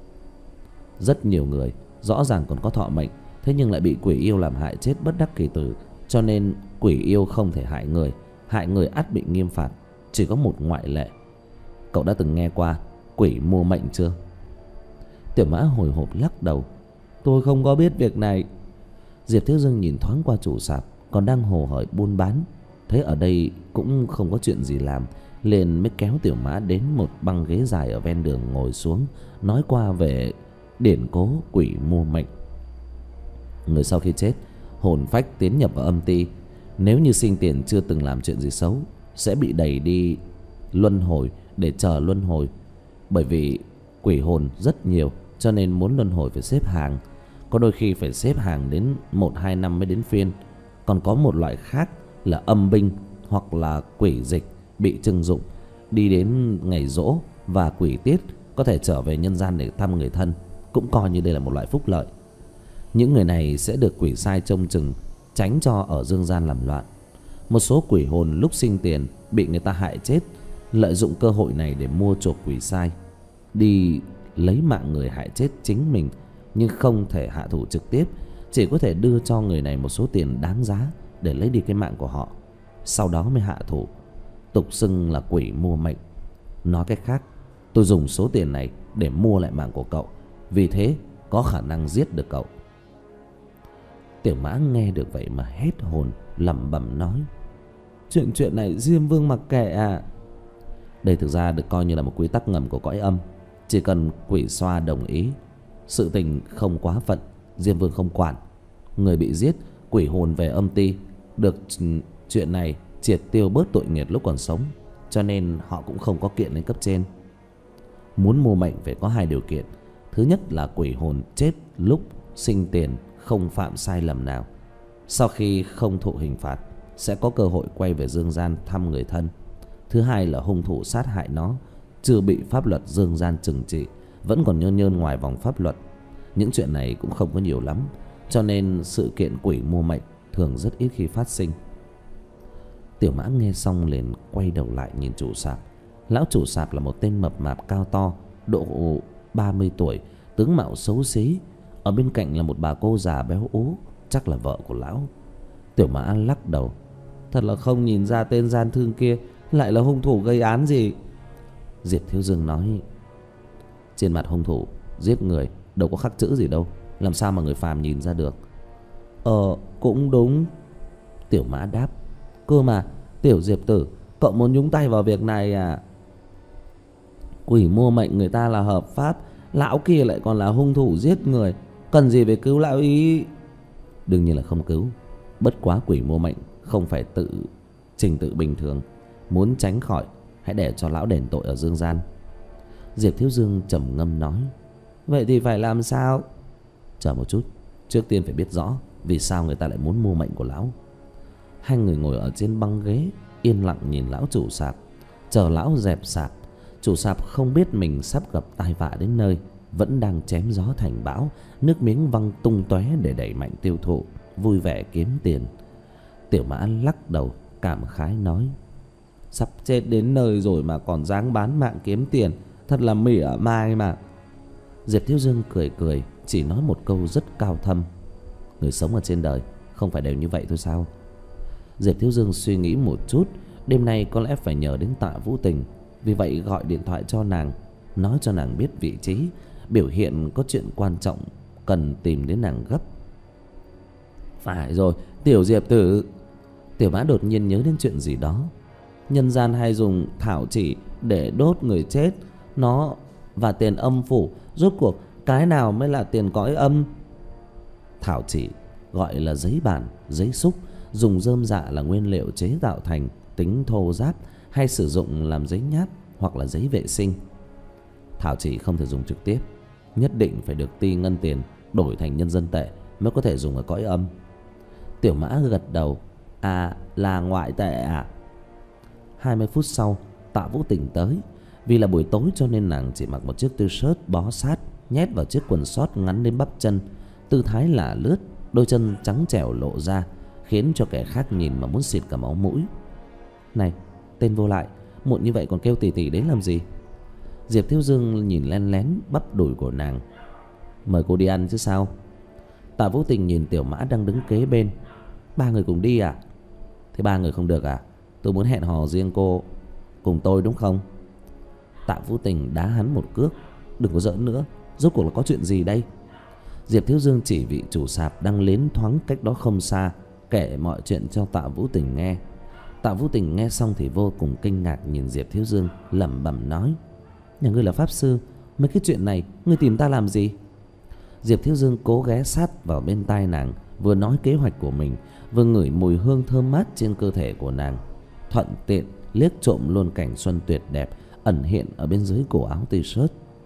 Rất nhiều người rõ ràng còn có thọ mệnh, thế nhưng lại bị quỷ yêu làm hại chết bất đắc kỳ tử. Cho nên quỷ yêu không thể hại người, hại người ắt bị nghiêm phạt. Chỉ có một ngoại lệ. Cậu đã từng nghe qua quỷ mua mệnh chưa? Tiểu Mã hồi hộp lắc đầu. Tôi không có biết việc này. Diệp Thiếu Dương nhìn thoáng qua chủ sạp còn đang hồ hởi buôn bán, thấy ở đây cũng không có chuyện gì làm, liền mới kéo Tiểu Mã đến một băng ghế dài ở ven đường ngồi xuống, nói qua về điển cố quỷ mua mệnh. Người sau khi chết, hồn phách tiến nhập vào âm ti, nếu như sinh tiền chưa từng làm chuyện gì xấu, sẽ bị đẩy đi luân hồi để chờ luân hồi. Bởi vì quỷ hồn rất nhiều, cho nên muốn luân hồi phải xếp hàng. Có đôi khi phải xếp hàng đến một hai năm mới đến phiên. Còn có một loại khác là âm binh hoặc là quỷ dịch bị trừng dụng, đi đến ngày giỗ và quỷ tiết có thể trở về nhân gian để thăm người thân, cũng coi như đây là một loại phúc lợi. Những người này sẽ được quỷ sai trông chừng, tránh cho ở dương gian làm loạn. Một số quỷ hồn lúc sinh tiền bị người ta hại chết, lợi dụng cơ hội này để mua chuộc quỷ sai, đi lấy mạng người hại chết chính mình, nhưng không thể hạ thủ trực tiếp, chỉ có thể đưa cho người này một số tiền đáng giá để lấy đi cái mạng của họ, sau đó mới hạ thủ, tục xưng là quỷ mua mệnh. Nói cách khác, tôi dùng số tiền này để mua lại mạng của cậu, vì thế có khả năng giết được cậu. Tiểu Mã nghe được vậy mà hết hồn, lẩm bẩm nói. Chuyện chuyện này Diêm Vương mặc kệ à? Đây thực ra được coi như là một quy tắc ngầm của cõi âm. Chỉ cần quỷ xoa đồng ý, sự tình không quá phận, Diêm Vương không quản. Người bị giết, quỷ hồn về âm ti, được chuyện này triệt tiêu bớt tội nghiệp lúc còn sống, cho nên họ cũng không có kiện lên cấp trên. Muốn mua mệnh phải có hai điều kiện. Thứ nhất là quỷ hồn chết lúc sinh tiền không phạm sai lầm nào. Sau khi không thụ hình phạt sẽ có cơ hội quay về dương gian thăm người thân. Thứ hai là hung thủ sát hại nó chưa bị pháp luật dương gian trừng trị, vẫn còn nhơn nhơn ngoài vòng pháp luật. Những chuyện này cũng không có nhiều lắm, cho nên sự kiện quỷ mua mệnh thường rất ít khi phát sinh. Tiểu Mã nghe xong liền quay đầu lại nhìn chủ sạp. Lão chủ sạp là một tên mập mạp cao to, độ ba mươi tuổi, tướng mạo xấu xí. Ở bên cạnh là một bà cô già béo ú, chắc là vợ của lão. Tiểu Mã lắc đầu, thật là không nhìn ra tên gian thương kia lại là hung thủ gây án gì. Diệp Thiếu Dương nói, trên mặt hung thủ giết người đâu có khắc chữ gì đâu, làm sao mà người phàm nhìn ra được. Ờ cũng đúng, Tiểu Mã đáp. Cơ mà Tiểu Diệp tử, cậu muốn nhúng tay vào việc này à? Quỷ mua mệnh người ta là hợp pháp, lão kia lại còn là hung thủ giết người, cần gì phải cứu lão ý? Đương nhiên là không cứu. Bất quá quỷ mua mệnh không phải tự trình tự bình thường, muốn tránh khỏi hãy để cho lão đền tội ở dương gian. Diệp Thiếu Dương trầm ngâm nói, vậy thì phải làm sao? Chờ một chút, trước tiên phải biết rõ vì sao người ta lại muốn mua mệnh của lão. Hai người ngồi ở trên băng ghế yên lặng nhìn lão chủ sạp, chờ lão dẹp sạp. Chủ sạp không biết mình sắp gặp tai vạ đến nơi, vẫn đang chém gió thành bão, nước miếng văng tung tóe để đẩy mạnh tiêu thụ, vui vẻ kiếm tiền. Tiểu Mã lắc đầu cảm khái nói, sắp chết đến nơi rồi mà còn dáng bán mạng kiếm tiền, thật là mỉa mai mà. Diệp Thiếu Dương cười cười, chỉ nói một câu rất cao thâm, người sống ở trên đời không phải đều như vậy thôi sao? Diệp Thiếu Dương suy nghĩ một chút, đêm nay có lẽ phải nhờ đến Tạ Vũ Tình, vì vậy gọi điện thoại cho nàng, nói cho nàng biết vị trí, biểu hiện có chuyện quan trọng cần tìm đến nàng gấp. Phải rồi, Tiểu Diệp tử. Tiểu Mã đột nhiên nhớ đến chuyện gì đó. Nhân gian hay dùng thảo chỉ để đốt người chết, nó và tiền âm phủ, rốt cuộc cái nào mới là tiền cõi âm? Thảo chỉ gọi là giấy bản, giấy xúc, dùng rơm rạ là nguyên liệu chế tạo thành, tính thô ráp, hay sử dụng làm giấy nháp hoặc là giấy vệ sinh. Thảo chỉ không thể dùng trực tiếp, nhất định phải được ty ngân tiền đổi thành nhân dân tệ mới có thể dùng ở cõi âm. Tiểu Mã gật đầu, à là ngoại tệ à? Hai mươi phút sau, Tạ Vũ Tình tới. Vì là buổi tối cho nên nàng chỉ mặc một chiếc t-shirt bó sát, nhét vào chiếc quần sót ngắn đến bắp chân, tư thái lả lướt, đôi chân trắng trẻo lộ ra, khiến cho kẻ khác nhìn mà muốn xịt cả máu mũi. Này, tên vô lại, muộn như vậy còn kêu tỉ tỉ đến làm gì? Diệp Thiếu Dương nhìn len lén bắp đùi của nàng, mời cô đi ăn chứ sao? Tạ Vũ Tình nhìn Tiểu Mã đang đứng kế bên, ba người cùng đi à? Thế ba người không được à? Tôi muốn hẹn hò riêng cô cùng tôi đúng không? Tạ Vũ Tình đá hắn một cước, đừng có giỡn nữa, rốt cuộc là có chuyện gì đây? Diệp Thiếu Dương chỉ vị chủ sạp đang lén thoáng cách đó không xa, kể mọi chuyện cho Tạ Vũ Tình nghe. Tạ Vũ Tình nghe xong thì vô cùng kinh ngạc nhìn Diệp Thiếu Dương, lẩm bẩm nói, nhà ngươi là pháp sư, mấy cái chuyện này ngươi tìm ta làm gì? Diệp Thiếu Dương cố ghé sát vào bên tai nàng, vừa nói kế hoạch của mình, vừa ngửi mùi hương thơm mát trên cơ thể của nàng, thuận tiện liếc trộm luôn cảnh xuân tuyệt đẹp ẩn hiện ở bên dưới cổ áo t-shirt.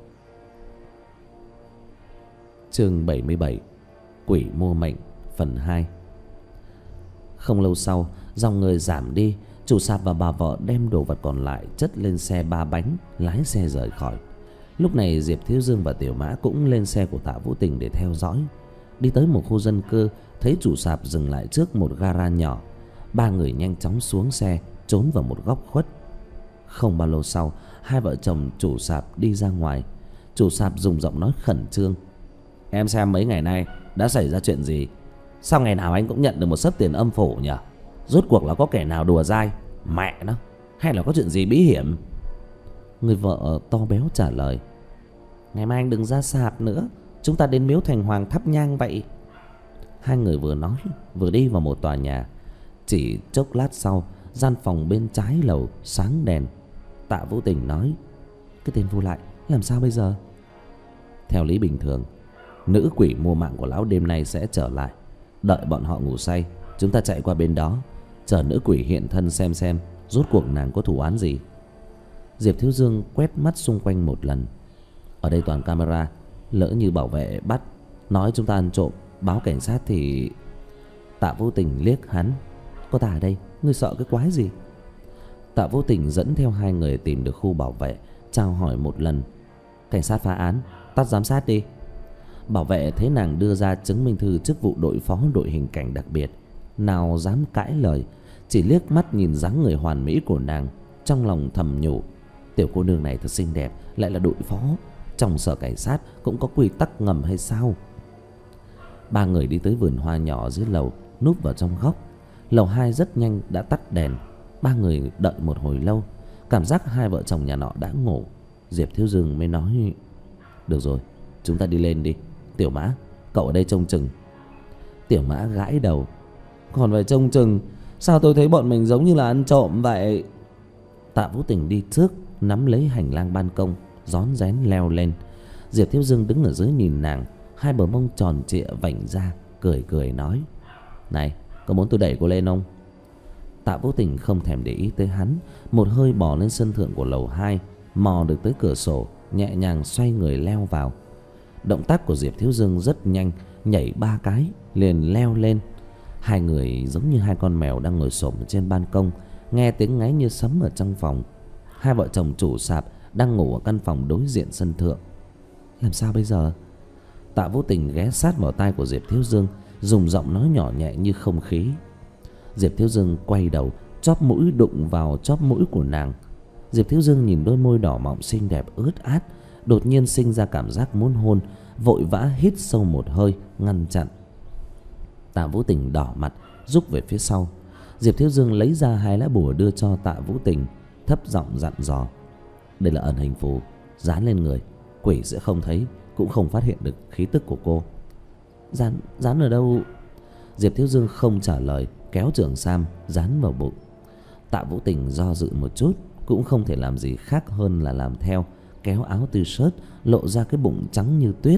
Chương bảy mươi bảy, Quỷ mua mệnh phần hai. Không lâu sau, dòng người giảm đi, chủ sạp và bà vợ đem đồ vật còn lại chất lên xe ba bánh, lái xe rời khỏi. Lúc này Diệp Thiếu Dương và Tiểu Mã cũng lên xe của Tạ Vũ Tình để theo dõi. Đi tới một khu dân cư, thấy chủ sạp dừng lại trước một gara nhỏ. Ba người nhanh chóng xuống xe, trốn vào một góc khuất. Không bao lâu sau, hai vợ chồng chủ sạp đi ra ngoài. Chủ sạp dùng giọng nói khẩn trương, em xem mấy ngày nay đã xảy ra chuyện gì? Sao ngày nào anh cũng nhận được một xấp tiền âm phủ nhỉ? Rốt cuộc là có kẻ nào đùa dai mẹ nó, hay là có chuyện gì bí hiểm? Người vợ to béo trả lời, ngày mai anh đừng ra sạp nữa, chúng ta đến miếu thành hoàng thắp nhang vậy. Hai người vừa nói vừa đi vào một tòa nhà. Chỉ chốc lát sau, gian phòng bên trái lầu sáng đèn. Tạ Vũ Tình nói, cái tên vô lại làm sao bây giờ? Theo lý bình thường, nữ quỷ mua mạng của lão đêm nay sẽ trở lại. Đợi bọn họ ngủ say, chúng ta chạy qua bên đó, chờ nữ quỷ hiện thân xem xem rốt cuộc nàng có thủ án gì. Diệp Thiếu Dương quét mắt xung quanh một lần. Ở đây toàn camera, lỡ như bảo vệ bắt nói chúng ta ăn trộm, báo cảnh sát thì... Tạ Vô Tình liếc hắn. Có ta ở đây, ngươi sợ cái quái gì? Tạ Vô Tình dẫn theo hai người tìm được khu bảo vệ, chào hỏi một lần. Cảnh sát phá án, tắt giám sát đi. Bảo vệ thấy nàng đưa ra chứng minh thư chức vụ đội phó đội hình cảnh đặc biệt, nào dám cãi lời, chỉ liếc mắt nhìn dáng người hoàn mỹ của nàng, trong lòng thầm nhủ, tiểu cô nương này thật xinh đẹp, lại là đội phó, trong sở cảnh sát cũng có quy tắc ngầm hay sao? Ba người đi tới vườn hoa nhỏ dưới lầu, núp vào trong góc. Lầu hai rất nhanh đã tắt đèn. Ba người đợi một hồi lâu, cảm giác hai vợ chồng nhà nọ đã ngủ. Diệp Thiếu Dương mới nói, được rồi, chúng ta đi lên đi. Tiểu Mã, cậu ở đây trông chừng. Tiểu Mã gãi đầu. Còn phải trông chừng? Sao tôi thấy bọn mình giống như là ăn trộm vậy? Tạ Vũ Tình đi trước, nắm lấy hành lang ban công, rón rén leo lên. Diệp Thiếu Dương đứng ở dưới nhìn nàng, hai bờ mông tròn trịa vảnh ra, cười cười nói, này, có muốn tôi đẩy cô lên không? Tạ Vũ Tình không thèm để ý tới hắn, một hơi bò lên sân thượng của lầu hai, mò được tới cửa sổ, nhẹ nhàng xoay người leo vào. Động tác của Diệp Thiếu Dương rất nhanh, nhảy ba cái liền leo lên. Hai người giống như hai con mèo đang ngồi xổm trên ban công, nghe tiếng ngáy như sấm ở trong phòng. Hai vợ chồng chủ sạp đang ngủ ở căn phòng đối diện sân thượng. Làm sao bây giờ? Tạ Vũ Tình ghé sát vào tai của Diệp Thiếu Dương, dùng giọng nói nhỏ nhẹ như không khí. Diệp Thiếu Dương quay đầu, chóp mũi đụng vào chóp mũi của nàng. Diệp Thiếu Dương nhìn đôi môi đỏ mọng xinh đẹp ướt át, đột nhiên sinh ra cảm giác muốn hôn, vội vã hít sâu một hơi ngăn chặn. Tạ Vũ Tình đỏ mặt rúc về phía sau. Diệp Thiếu Dương lấy ra hai lá bùa đưa cho Tạ Vũ Tình, thấp giọng dặn dò, đây là ẩn hình phù, dán lên người, quỷ sẽ không thấy, cũng không phát hiện được khí tức của cô. Dán, dán ở đâu? Diệp Thiếu Dương không trả lời, kéo trường sam dán vào bụng. Tạ Vũ Tình do dự một chút, cũng không thể làm gì khác hơn là làm theo, kéo áo t-shirt lộ ra cái bụng trắng như tuyết.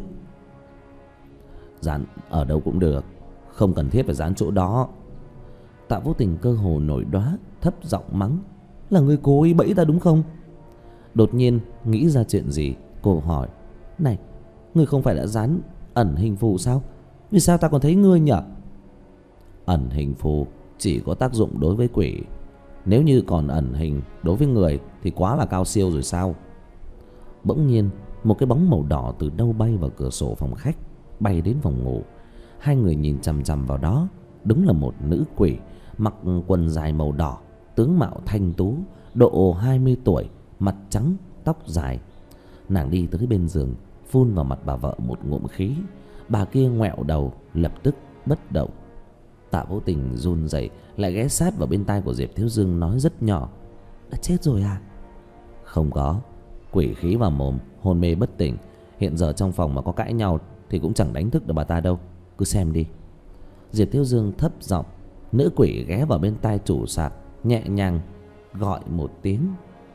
Dán ở đâu cũng được, không cần thiết phải dán chỗ đó. Tạ Vũ Tình cơ hồ nổi đoá, thấp giọng mắng, là ngươi cố ý bẫy ta đúng không? Đột nhiên nghĩ ra chuyện gì, cô hỏi, này, ngươi không phải đã dán ẩn hình phù sao? Vì sao ta còn thấy ngươi nhỉ? Ẩn hình phù chỉ có tác dụng đối với quỷ, nếu như còn ẩn hình đối với người thì quá là cao siêu rồi sao? Bỗng nhiên một cái bóng màu đỏ từ đâu bay vào cửa sổ phòng khách, bay đến phòng ngủ. Hai người nhìn chằm chằm vào đó, đúng là một nữ quỷ, mặc quần dài màu đỏ, tướng mạo thanh tú, độ hai mươi tuổi, mặt trắng, tóc dài. Nàng đi tới bên giường, phun vào mặt bà vợ một ngụm khí. Bà kia ngoẹo đầu, lập tức bất động. Tạ Vũ Tình run rẩy, lại ghé sát vào bên tai của Diệp Thiếu Dương nói rất nhỏ, đã chết rồi à? Không có, quỷ khí vào mồm, hôn mê bất tỉnh. Hiện giờ trong phòng mà có cãi nhau thì cũng chẳng đánh thức được bà ta đâu, cứ xem đi. Diệp Thiếu Dương thấp giọng. Nữ quỷ ghé vào bên tai chủ sạp, nhẹ nhàng gọi một tiếng,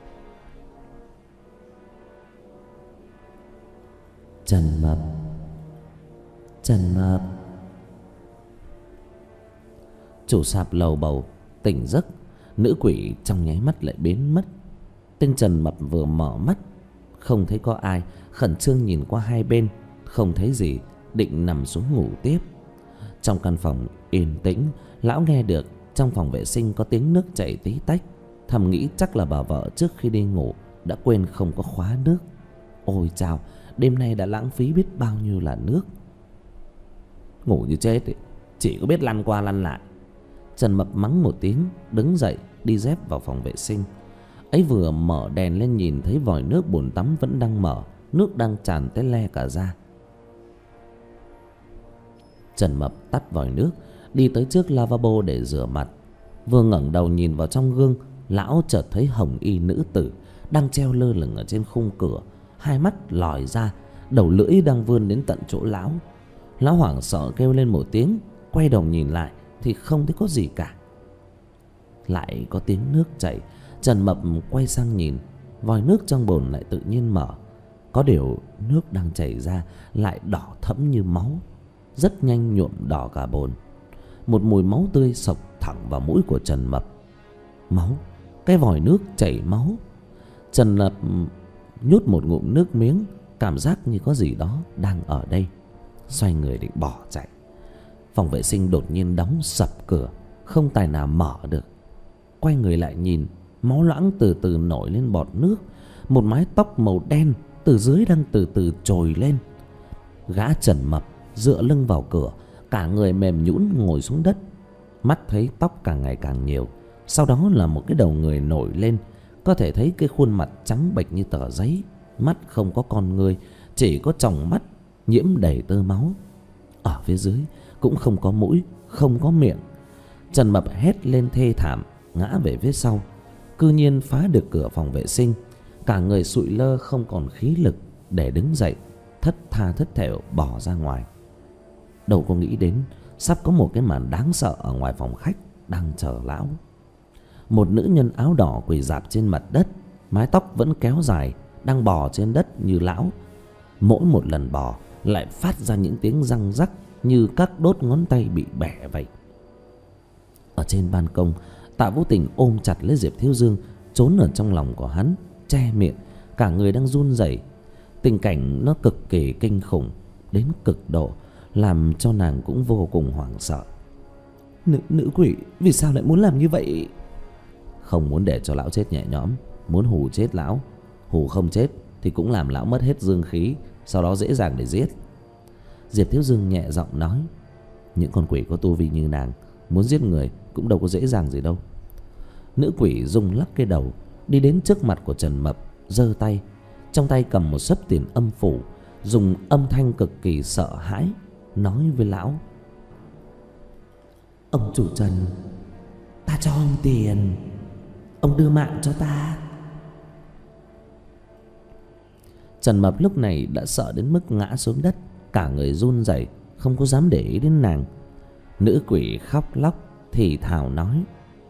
Trần Mập, Trần Mập. Chủ sạp lầu bầu tỉnh giấc, nữ quỷ trong nháy mắt lại biến mất. Tên Trần Mập vừa mở mắt không thấy có ai, khẩn trương nhìn qua hai bên, không thấy gì, định nằm xuống ngủ tiếp. Trong căn phòng yên tĩnh, lão nghe được trong phòng vệ sinh có tiếng nước chảy tí tách, thầm nghĩ chắc là bà vợ trước khi đi ngủ đã quên không có khóa nước. Ôi chao, đêm nay đã lãng phí biết bao nhiêu là nước. Ngủ như chết ấy, chỉ có biết lăn qua lăn lại. Trần Mập mắng một tiếng, đứng dậy đi dép vào phòng vệ sinh. Ấy vừa mở đèn lên nhìn thấy vòi nước bồn tắm vẫn đang mở, nước đang tràn tới le cả ra. Trần Mập tắt vòi nước, đi tới trước lavabo để rửa mặt. Vừa ngẩng đầu nhìn vào trong gương, lão chợt thấy hồng y nữ tử đang treo lơ lửng ở trên khung cửa, hai mắt lòi ra, đầu lưỡi đang vươn đến tận chỗ lão. Lão hoảng sợ kêu lên một tiếng, quay đầu nhìn lại thì không thấy có gì cả. Lại có tiếng nước chảy. Trần Mập quay sang nhìn, vòi nước trong bồn lại tự nhiên mở. Có điều nước đang chảy ra lại đỏ thẫm như máu, rất nhanh nhuộm đỏ cả bồn. Một mùi máu tươi xộc thẳng vào mũi của Trần Mập. Máu, cái vòi nước chảy máu. Trần Mập nhút một ngụm nước miếng, cảm giác như có gì đó đang ở đây, xoay người định bỏ chạy. Phòng vệ sinh đột nhiên đóng sập cửa, không tài nào mở được. Quay người lại nhìn, máu loãng từ từ nổi lên bọt nước. Một mái tóc màu đen từ dưới đang từ từ trồi lên. Gã Trần Mập dựa lưng vào cửa, cả người mềm nhũn ngồi xuống đất. Mắt thấy tóc càng ngày càng nhiều, sau đó là một cái đầu người nổi lên. Có thể thấy cái khuôn mặt trắng bệch như tờ giấy, mắt không có con ngươi, chỉ có tròng mắt nhiễm đầy tơ máu. Ở phía dưới cũng không có mũi, không có miệng. Trần Mập hét lên thê thảm, ngã về phía sau. Cư nhiên phá được cửa phòng vệ sinh, cả người sụi lơ không còn khí lực để đứng dậy, thất tha thất thểu bỏ ra ngoài. Đâu có nghĩ đến sắp có một cái màn đáng sợ ở ngoài phòng khách đang chờ lão. Một nữ nhân áo đỏ quỳ rạp trên mặt đất, mái tóc vẫn kéo dài, đang bò trên đất như lão. Mỗi một lần bò lại phát ra những tiếng răng rắc như các đốt ngón tay bị bẻ vậy. Ở trên ban công, Tạ Vũ Tình ôm chặt lấy Diệp Thiếu Dương, trốn ở trong lòng của hắn, che miệng, cả người đang run rẩy. Tình cảnh nó cực kỳ kinh khủng đến cực độ, làm cho nàng cũng vô cùng hoảng sợ. Nữ, nữ quỷ vì sao lại muốn làm như vậy? Không muốn để cho lão chết nhẹ nhõm, muốn hù chết lão. Hù không chết thì cũng làm lão mất hết dương khí, sau đó dễ dàng để giết. Diệp Thiếu Dương nhẹ giọng nói, những con quỷ có tu vi như nàng muốn giết người cũng đâu có dễ dàng gì đâu. Nữ quỷ rung lắc cái đầu, đi đến trước mặt của Trần Mập, giơ tay, trong tay cầm một xấp tiền âm phủ, dùng âm thanh cực kỳ sợ hãi nói với lão: Ông chủ Trần, ta cho ông tiền, ông đưa mạng cho ta. Trần Mập lúc này đã sợ đến mức ngã xuống đất, cả người run rẩy, không có dám để ý đến nàng. Nữ quỷ khóc lóc thì thào nói: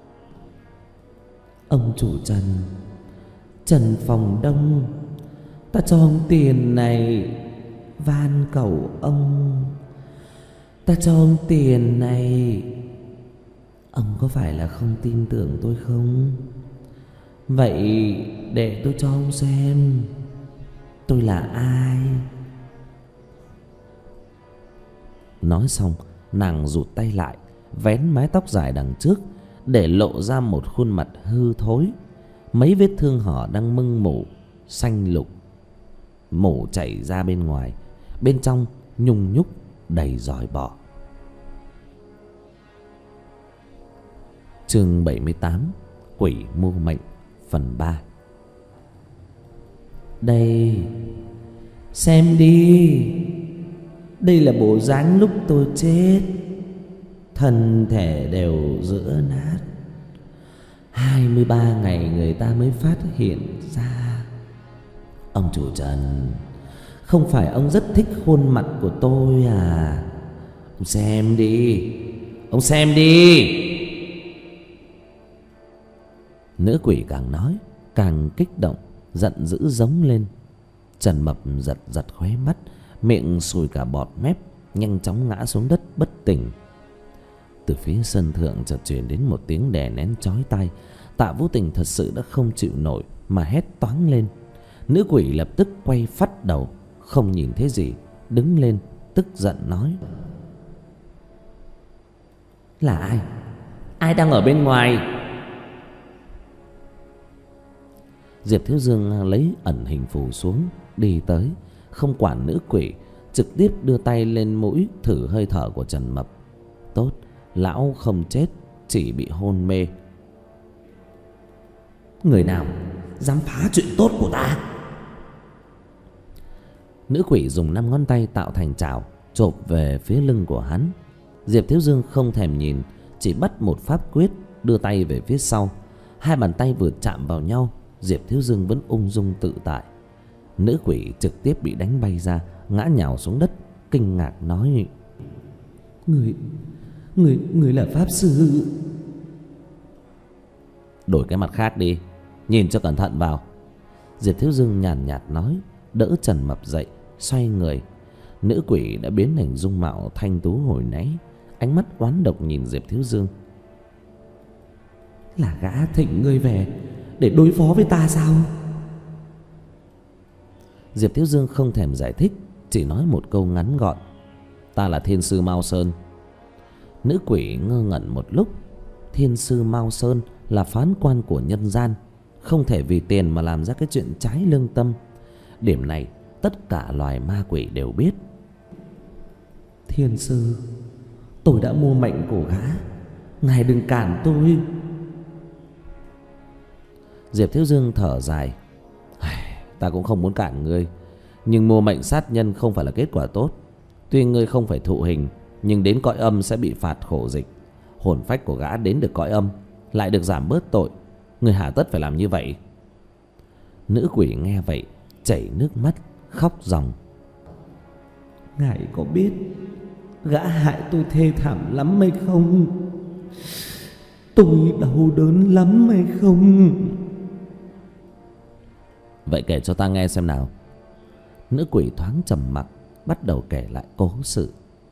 Ông chủ Trần, Trần Phòng Đông, ta cho ông tiền này, van cầu ông, ta cho ông tiền này. Ông có phải là không tin tưởng tôi không? Vậy để tôi cho ông xem tôi là ai. Nói xong, nàng rụt tay lại, vén mái tóc dài đằng trước, để lộ ra một khuôn mặt hư thối. Mấy vết thương hở đang mưng mủ xanh lục, mủ chảy ra bên ngoài, bên trong nhung nhúc đầy giòi bọ. Chương bảy mươi tám, Quỷ Mưu Mệnh, phần ba. Đây, xem đi, đây là bộ dáng lúc tôi chết, thân thể đều rữa nát. Hai mươi ba ngày người ta mới phát hiện ra. Ông chủ Trần, không phải ông rất thích khuôn mặt của tôi à? Ông xem đi, ông xem đi. Nữ quỷ càng nói càng kích động, giận dữ giống lên. Trần Mập giật giật khóe mắt, miệng sùi cả bọt mép, nhanh chóng ngã xuống đất bất tỉnh. Từ phía sân thượng chợt truyền đến một tiếng đè nén chói tai. Tạ Vũ Tình thật sự đã không chịu nổi mà hét toáng lên. Nữ quỷ lập tức quay phắt đầu, không nhìn thấy gì, đứng lên tức giận nói: Là ai? Ai đang ở bên ngoài? Diệp Thiếu Dương lấy ẩn hình phù xuống, đi tới, không quản nữ quỷ, trực tiếp đưa tay lên mũi thử hơi thở của Trần Mập. Tốt, lão không chết, chỉ bị hôn mê. Người nào dám phá chuyện tốt của ta? Nữ quỷ dùng năm ngón tay tạo thành chảo, chộp về phía lưng của hắn. Diệp Thiếu Dương không thèm nhìn, chỉ bắt một pháp quyết, đưa tay về phía sau. Hai bàn tay vừa chạm vào nhau, Diệp Thiếu Dương vẫn ung dung tự tại. Nữ quỷ trực tiếp bị đánh bay ra, ngã nhào xuống đất, kinh ngạc nói: Người, người, người là pháp sư? Đổi cái mặt khác đi, nhìn cho cẩn thận vào. Diệp Thiếu Dương nhàn nhạt nói, đỡ Trần Mập dậy, xoay người. Nữ quỷ đã biến thành dung mạo thanh tú hồi nãy, ánh mắt oán độc nhìn Diệp Thiếu Dương. Là gã thỉnh ngươi về để đối phó với ta sao? Diệp Thiếu Dương không thèm giải thích, chỉ nói một câu ngắn gọn: Ta là thiên sư Mao Sơn. Nữ quỷ ngơ ngẩn một lúc. Thiên sư Mao Sơn là phán quan của nhân gian, không thể vì tiền mà làm ra cái chuyện trái lương tâm. Điểm này tất cả loài ma quỷ đều biết. Thiên sư, tôi đã mua mệnh của gã, ngài đừng cản tôi. Diệp Thiếu Dương thở dài. Ta cũng không muốn cản ngươi, nhưng mua mệnh sát nhân không phải là kết quả tốt. Tuy ngươi không phải thụ hình, nhưng đến cõi âm sẽ bị phạt khổ dịch. Hồn phách của gã đến được cõi âm lại được giảm bớt tội. Ngươi hà tất phải làm như vậy? Nữ quỷ nghe vậy chảy nước mắt khóc ròng. Ngài có biết gã hại tôi thê thảm lắm hay không? Tôi đau đớn lắm hay không? Vậy kể cho ta nghe xem nào. Nữ quỷ thoáng trầm mặc, bắt đầu kể lại cố sự.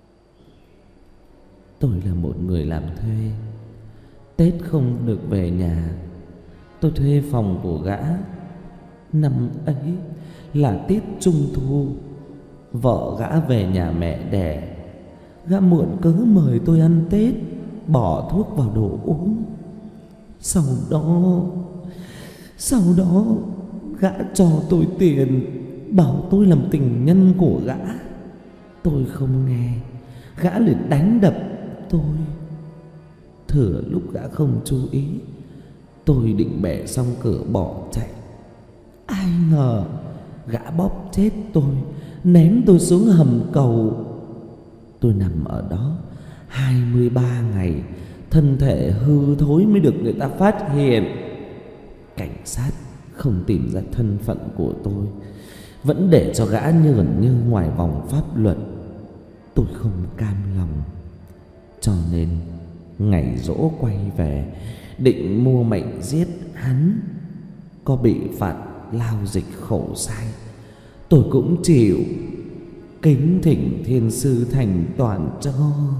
Tôi là một người làm thuê, Tết không được về nhà. Tôi thuê phòng của gã. Năm ấy là Tết Trung Thu. Vợ gã về nhà mẹ đẻ. Gã muộn cớ mời tôi ăn Tết, bỏ thuốc vào đồ uống. Sau đó Sau đó gã cho tôi tiền, bảo tôi làm tình nhân của gã. Tôi không nghe, gã liền đánh đập tôi. Thừa lúc gã không chú ý, tôi định bẻ xong cửa bỏ chạy. Ai ngờ gã bóp chết tôi, ném tôi xuống hầm cầu. Tôi nằm ở đó hai mươi ba ngày, thân thể hư thối mới được người ta phát hiện. Cảnh sát không tìm ra thân phận của tôi, vẫn để cho gã như gần như ngoài vòng pháp luật. Tôi không cam lòng, cho nên ngày giỗ quay về, định mua mệnh giết hắn. Có bị phạt lao dịch khổ sai, tôi cũng chịu. Kính thỉnh thiên sư thành toàn cho.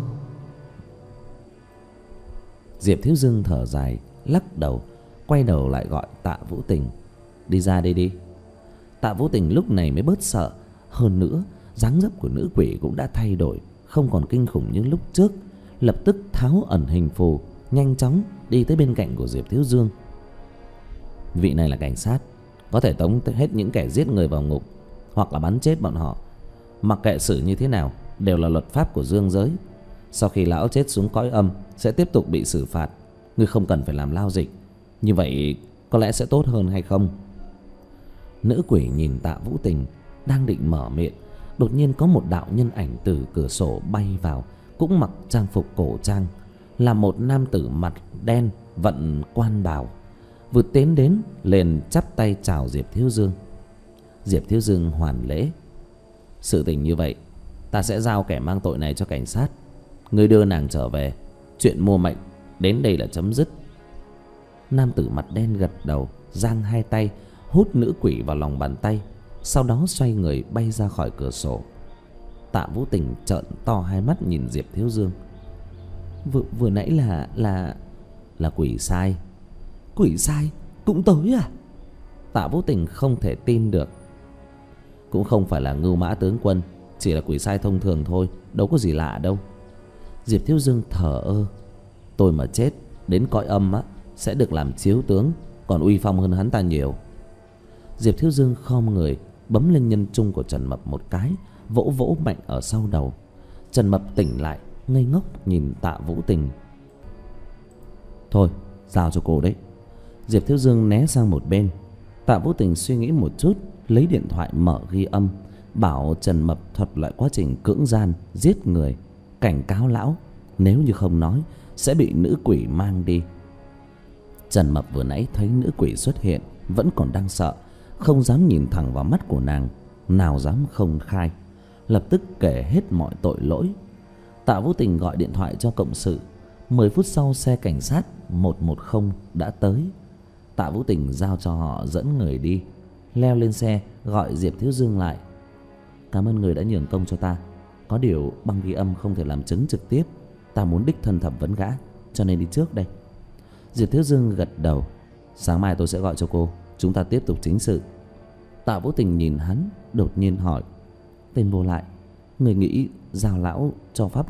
Diệp Thiếu Dương thở dài, lắc đầu, quay đầu lại gọi Tạ Vũ Tình. Đi ra đây đi. Tạ Vũ Tình lúc này mới bớt sợ. Hơn nữa dáng dấp của nữ quỷ cũng đã thay đổi, không còn kinh khủng như lúc trước. Lập tức tháo ẩn hình phù, nhanh chóng đi tới bên cạnh của Diệp Thiếu Dương. Vị này là cảnh sát, có thể tống hết những kẻ giết người vào ngục, hoặc là bắn chết bọn họ. Mặc kệ xử như thế nào, đều là luật pháp của dương giới. Sau khi lão chết xuống cõi âm, sẽ tiếp tục bị xử phạt. Ngươi không cần phải làm lao dịch. Như vậy có lẽ sẽ tốt hơn hay không? Nữ quỷ nhìn Tạ Vũ Tình, đang định mở miệng, đột nhiên có một đạo nhân ảnh từ cửa sổ bay vào, cũng mặc trang phục cổ trang, là một nam tử mặt đen vận quan bào. Vừa tiến đến liền chắp tay chào Diệp Thiếu Dương. Diệp Thiếu Dương hoàn lễ. Sự tình như vậy, ta sẽ giao kẻ mang tội này cho cảnh sát. Ngươi đưa nàng trở về, chuyện mua mệnh đến đây là chấm dứt. Nam tử mặt đen gật đầu, giang hai tay hút nữ quỷ vào lòng bàn tay, sau đó xoay người bay ra khỏi cửa sổ. Tạ Vũ Tình trợn to hai mắt nhìn Diệp Thiếu Dương. Vừa, vừa nãy là là là quỷ sai. Quỷ sai cũng tới à? Tạ Vũ Tình không thể tin được. Cũng không phải là Ngưu Mã tướng quân, chỉ là quỷ sai thông thường thôi, đâu có gì lạ đâu. Diệp Thiếu Dương thở ơ. Tôi mà chết đến cõi âm á, sẽ được làm chiếu tướng, còn uy phong hơn hắn ta nhiều. Diệp Thiếu Dương khom người, bấm lên nhân trung của Trần Mập một cái, vỗ vỗ mạnh ở sau đầu. Trần Mập tỉnh lại, ngây ngốc nhìn Tạ Vũ Tình. Thôi, giao cho cô đấy. Diệp Thiếu Dương né sang một bên. Tạ Vũ Tình suy nghĩ một chút, lấy điện thoại mở ghi âm, bảo Trần Mập thuật lại quá trình cưỡng gian, giết người, cảnh cáo lão nếu như không nói sẽ bị nữ quỷ mang đi. Trần Mập vừa nãy thấy nữ quỷ xuất hiện, vẫn còn đang sợ, không dám nhìn thẳng vào mắt của nàng, nào dám không khai, lập tức kể hết mọi tội lỗi. Tạ Vũ Tình gọi điện thoại cho cộng sự. Mười phút sau xe cảnh sát một một không đã tới. Tạ Vũ Tình giao cho họ dẫn người đi. Leo lên xe gọi Diệp Thiếu Dương lại. Cảm ơn người đã nhường công cho ta. Có điều băng ghi âm không thể làm chứng trực tiếp, ta muốn đích thân thẩm vấn gã, cho nên đi trước đây. Diệp Thiếu Dương gật đầu. Sáng mai tôi sẽ gọi cho cô, chúng ta tiếp tục chính sự. Tạ Vũ Tình nhìn hắn, đột nhiên hỏi. Tên vô lại, người nghĩ giao lão cho pháp luật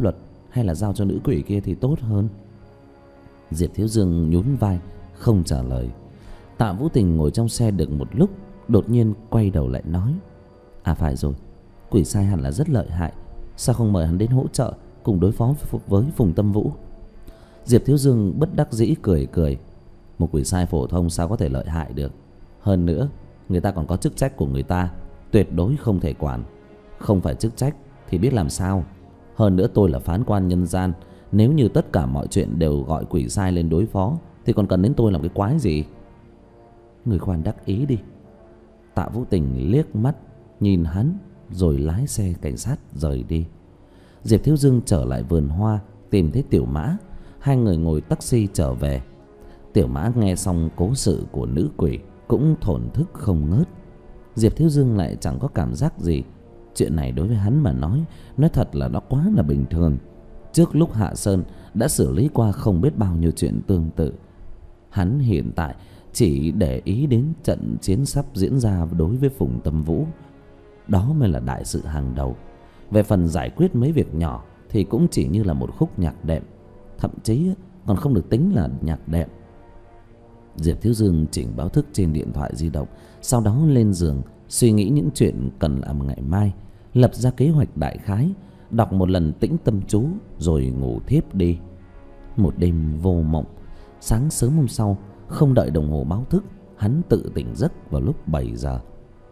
hay là giao cho nữ quỷ kia thì tốt hơn? Diệp Thiếu Dương nhún vai không trả lời. Tạ Vũ Tình ngồi trong xe được một lúc, đột nhiên quay đầu lại nói: À phải rồi, quỷ sai hẳn là rất lợi hại, sao không mời hắn đến hỗ trợ cùng đối phó với Phùng Tâm Vũ? Diệp Thiếu Dương bất đắc dĩ cười cười. Một quỷ sai phổ thông sao có thể lợi hại được? Hơn nữa, người ta còn có chức trách của người ta, tuyệt đối không thể quản. Không phải chức trách thì biết làm sao? Hơn nữa tôi là phán quan nhân gian, nếu như tất cả mọi chuyện đều gọi quỷ sai lên đối phó thì còn cần đến tôi làm cái quái gì? Người khoan đắc ý đi. Tạ Vũ Tình liếc mắt nhìn hắn rồi lái xe cảnh sát rời đi. Diệp Thiếu Dương trở lại vườn hoa, tìm thấy Tiểu Mã. Hai người ngồi taxi trở về. Tiểu Mã nghe xong cố sự của nữ quỷ cũng thổn thức không ngớt. Diệp Thiếu Dương lại chẳng có cảm giác gì. Chuyện này đối với hắn mà nói, nói thật là nó quá là bình thường. Trước lúc hạ sơn đã xử lý qua không biết bao nhiêu chuyện tương tự. Hắn hiện tại chỉ để ý đến trận chiến sắp diễn ra đối với Phùng Tâm Vũ. Đó mới là đại sự hàng đầu. Về phần giải quyết mấy việc nhỏ thì cũng chỉ như là một khúc nhạc đệm, thậm chí còn không được tính là nhạc đệm. Diệp Thiếu Dương chỉnh báo thức trên điện thoại di động, sau đó lên giường suy nghĩ những chuyện cần làm ngày mai, lập ra kế hoạch đại khái, đọc một lần tĩnh tâm chú rồi ngủ thiếp đi. Một đêm vô mộng. Sáng sớm hôm sau, không đợi đồng hồ báo thức, hắn tự tỉnh giấc vào lúc bảy giờ.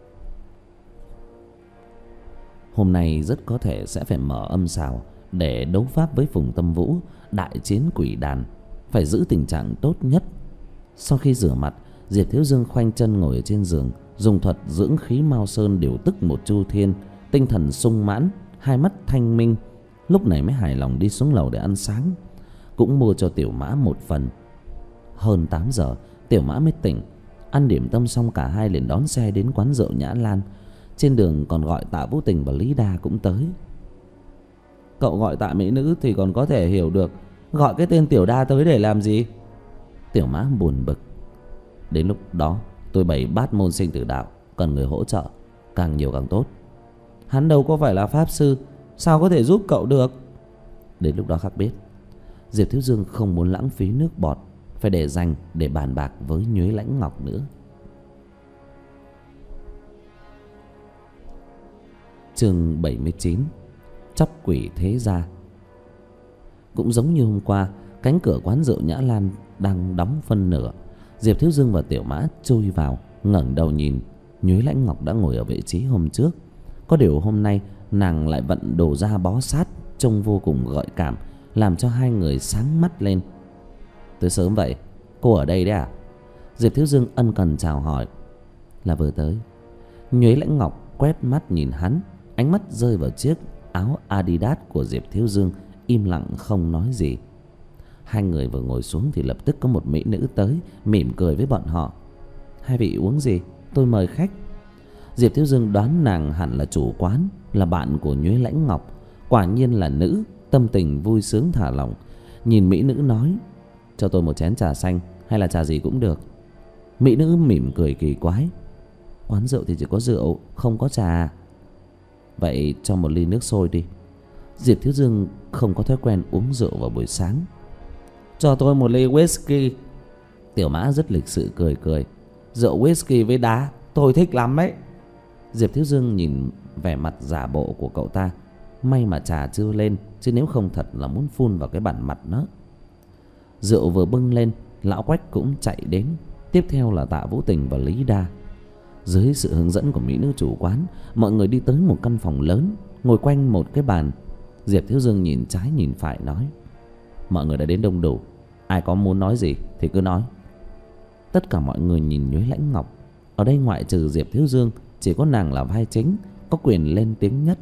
Hôm nay rất có thể sẽ phải mở âm sào để đấu pháp với Phùng Tâm Vũ, đại chiến quỷ đàn, phải giữ tình trạng tốt nhất. Sau khi rửa mặt, Diệp Thiếu Dương khoanh chân ngồi ở trên giường, dùng thuật dưỡng khí Mao Sơn điều tức một chu thiên, tinh thần sung mãn, hai mắt thanh minh. Lúc này mới hài lòng đi xuống lầu để ăn sáng, cũng mua cho Tiểu Mã một phần. Hơn tám giờ, Tiểu Mã mới tỉnh. Ăn điểm tâm xong, cả hai liền đón xe đến quán rượu Nhã Lan. Trên đường còn gọi Tạ Vũ Tình và Lý Đa cũng tới. Cậu gọi Tạ mỹ nữ thì còn có thể hiểu được, gọi cái tên Tiểu Đa tới để làm gì? Tiểu Mã buồn bực. Đến lúc đó tôi bày bát môn sinh tử đạo, cần người hỗ trợ, càng nhiều càng tốt. Hắn đâu có phải là pháp sư, sao có thể giúp cậu được? Đến lúc đó khắc biết. Diệp Thiếu Dương không muốn lãng phí nước bọt, phải để dành để bàn bạc với Nhuế Lãnh Ngọc nữa. Chương bảy mươi chín. Chóc quỷ thế gia. Cũng giống như hôm qua, cánh cửa quán rượu Nhã Lan đang đóng phân nửa. Diệp Thiếu Dương và Tiểu Mã chui vào, ngẩng đầu nhìn, Nhuế Lãnh Ngọc đã ngồi ở vị trí hôm trước. Có điều hôm nay nàng lại vận đồ ra bó sát, trông vô cùng gợi cảm, làm cho hai người sáng mắt lên. Tới sớm vậy, cô ở đây đấy à? Diệp Thiếu Dương ân cần chào hỏi. Là vừa tới. Nhuế Lãnh Ngọc quét mắt nhìn hắn, ánh mắt rơi vào chiếc áo Adidas của Diệp Thiếu Dương, im lặng không nói gì. Hai người vừa ngồi xuống thì lập tức có một mỹ nữ tới, mỉm cười với bọn họ. Hai vị uống gì? Tôi mời khách. Diệp Thiếu Dương đoán nàng hẳn là chủ quán, là bạn của Nhuế Lãnh Ngọc. Quả nhiên là nữ, tâm tình vui sướng thả lỏng. Nhìn mỹ nữ nói: Cho tôi một chén trà xanh, hay là trà gì cũng được. Mỹ nữ mỉm cười kỳ quái: Quán rượu thì chỉ có rượu, không có trà. Vậy cho một ly nước sôi đi. Diệp Thiếu Dương không có thói quen uống rượu vào buổi sáng. Cho tôi một ly whisky. Tiểu Mã rất lịch sự cười cười: Rượu whisky với đá tôi thích lắm ấy. Diệp Thiếu Dương nhìn vẻ mặt giả bộ của cậu ta, may mà trà chưa lên, chứ nếu không thật là muốn phun vào cái bản mặt nó. Rượu vừa bưng lên, lão Quách cũng chạy đến, tiếp theo là Tạ Vũ Tình và Lý Đa. Dưới sự hướng dẫn của mỹ nữ chủ quán, mọi người đi tới một căn phòng lớn, ngồi quanh một cái bàn. Diệp Thiếu Dương nhìn trái nhìn phải nói: Mọi người đã đến đông đủ, ai có muốn nói gì thì cứ nói. Tất cả mọi người nhìn Nhuế Lãnh Ngọc. Ở đây ngoại trừ Diệp Thiếu Dương, chỉ có nàng là vai chính, có quyền lên tiếng nhất.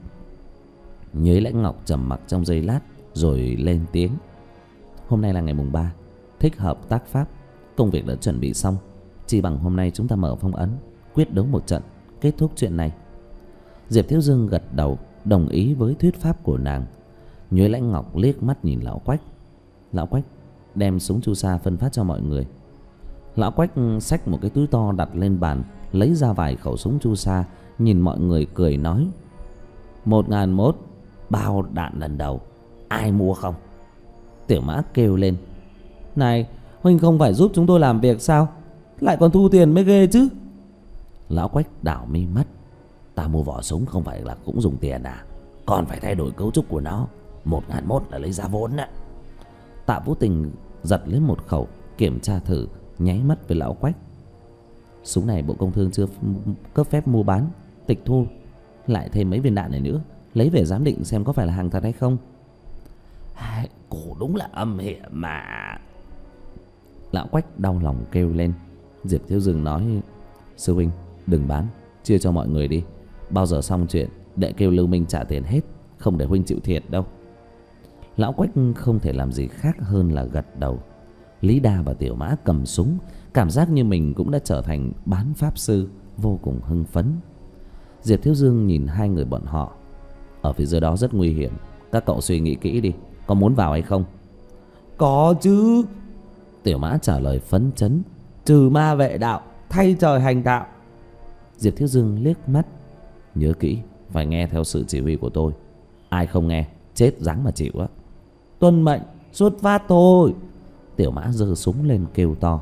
Nhuế Lãnh Ngọc trầm mặc trong giây lát rồi lên tiếng: Hôm nay là ngày mùng ba, thích hợp tác pháp, công việc đã chuẩn bị xong, chỉ bằng hôm nay chúng ta mở phong ấn, quyết đấu một trận, kết thúc chuyện này. Diệp Thiếu Dương gật đầu, đồng ý với thuyết pháp của nàng. Nhuế Lãnh Ngọc liếc mắt nhìn lão Quách. Lão Quách đem súng chu sa phân phát cho mọi người. Lão Quách xách một cái túi to đặt lên bàn, lấy ra vài khẩu súng chu sa, nhìn mọi người cười nói: Một ngàn mốt bao đạn lần đầu, ai mua không? Tiểu Mã kêu lên. Này, huynh không phải giúp chúng tôi làm việc sao? Lại còn thu tiền mới ghê chứ. Lão Quách đảo mi mắt. Ta mua vỏ súng không phải là cũng dùng tiền à? Còn phải thay đổi cấu trúc của nó. Một ngàn mốt là lấy ra vốn đấy. Tạ Vũ Tình giật lấy một khẩu, kiểm tra thử, nháy mắt với lão Quách. Súng này Bộ Công Thương chưa cấp phép mua bán, tịch thu. Lại thêm mấy viên đạn này nữa, lấy về giám định xem có phải là hàng thật hay không. Cô đúng là âm hiểm mà. Lão Quách đau lòng kêu lên. Diệp Thiếu Dương nói: Sư huynh đừng bán, chia cho mọi người đi. Bao giờ xong chuyện đệ kêu Lưu Minh trả tiền hết, không để huynh chịu thiệt đâu. Lão Quách không thể làm gì khác hơn là gật đầu. Lý Đa và Tiểu Mã cầm súng, cảm giác như mình cũng đã trở thành bán pháp sư, vô cùng hưng phấn. Diệp Thiếu Dương nhìn hai người bọn họ. Ở phía dưới đó rất nguy hiểm, các cậu suy nghĩ kỹ đi, có muốn vào hay không? Có chứ. Tiểu Mã trả lời phấn chấn. Trừ ma vệ đạo, thay trời hành đạo. Diệp Thiếu Dương liếc mắt. Nhớ kỹ, phải nghe theo sự chỉ huy của tôi. Ai không nghe, chết ráng mà chịu á. Tuân mệnh, xuất phát thôi. Tiểu Mã giơ súng lên kêu to.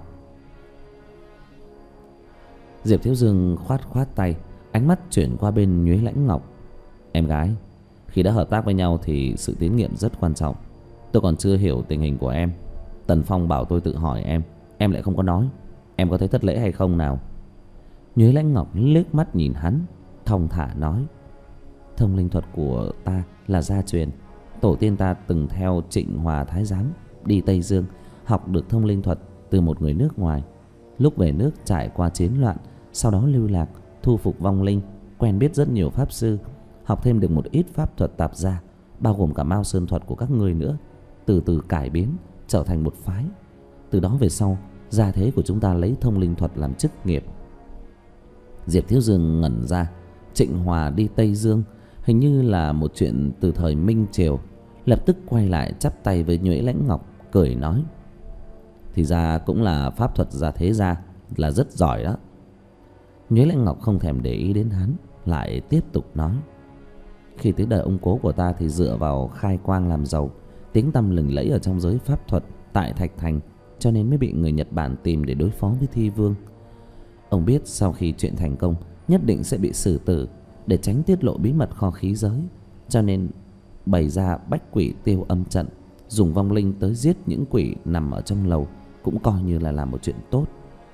Diệp Thiếu Dương khoát khoát tay, ánh mắt chuyển qua bên Nhuế Lãnh Ngọc. Em gái, khi đã hợp tác với nhau thì sự tín nhiệm rất quan trọng. Tôi còn chưa hiểu tình hình của em. Tần Phong bảo tôi tự hỏi em, em lại không có nói. Em có thấy thất lễ hay không nào? Nhuế Lãnh Ngọc liếc mắt nhìn hắn, thong thả nói: Thông linh thuật của ta là gia truyền. Tổ tiên ta từng theo Trịnh Hòa Thái Giám đi Tây Dương, học được thông linh thuật từ một người nước ngoài. Lúc về nước trải qua chiến loạn, sau đó lưu lạc, thu phục vong linh, quen biết rất nhiều pháp sư, học thêm được một ít pháp thuật tạp gia, bao gồm cả Mao Sơn thuật của các ngươi nữa. Từ từ cải biến trở thành một phái. Từ đó về sau, gia thế của chúng ta lấy thông linh thuật làm chức nghiệp. Diệp Thiếu Dương ngẩn ra. Trịnh Hòa đi Tây Dương hình như là một chuyện từ thời Minh Triều. Lập tức quay lại chắp tay với Nhuế Lãnh Ngọc, cười nói: Thì ra cũng là pháp thuật gia thế gia, là rất giỏi đó. Nhuế Lãnh Ngọc không thèm để ý đến hắn, lại tiếp tục nói: Khi tới đời ông cố của ta thì dựa vào khai quang làm giàu, tiếng tăm lừng lẫy ở trong giới pháp thuật tại Thạch Thành, cho nên mới bị người Nhật Bản tìm để đối phó với Thi Vương. Ông biết sau khi chuyện thành công nhất định sẽ bị xử tử, để tránh tiết lộ bí mật kho khí giới, cho nên bày ra bách quỷ tiêu âm trận, dùng vong linh tới giết những quỷ nằm ở trong lầu, cũng coi như là làm một chuyện tốt.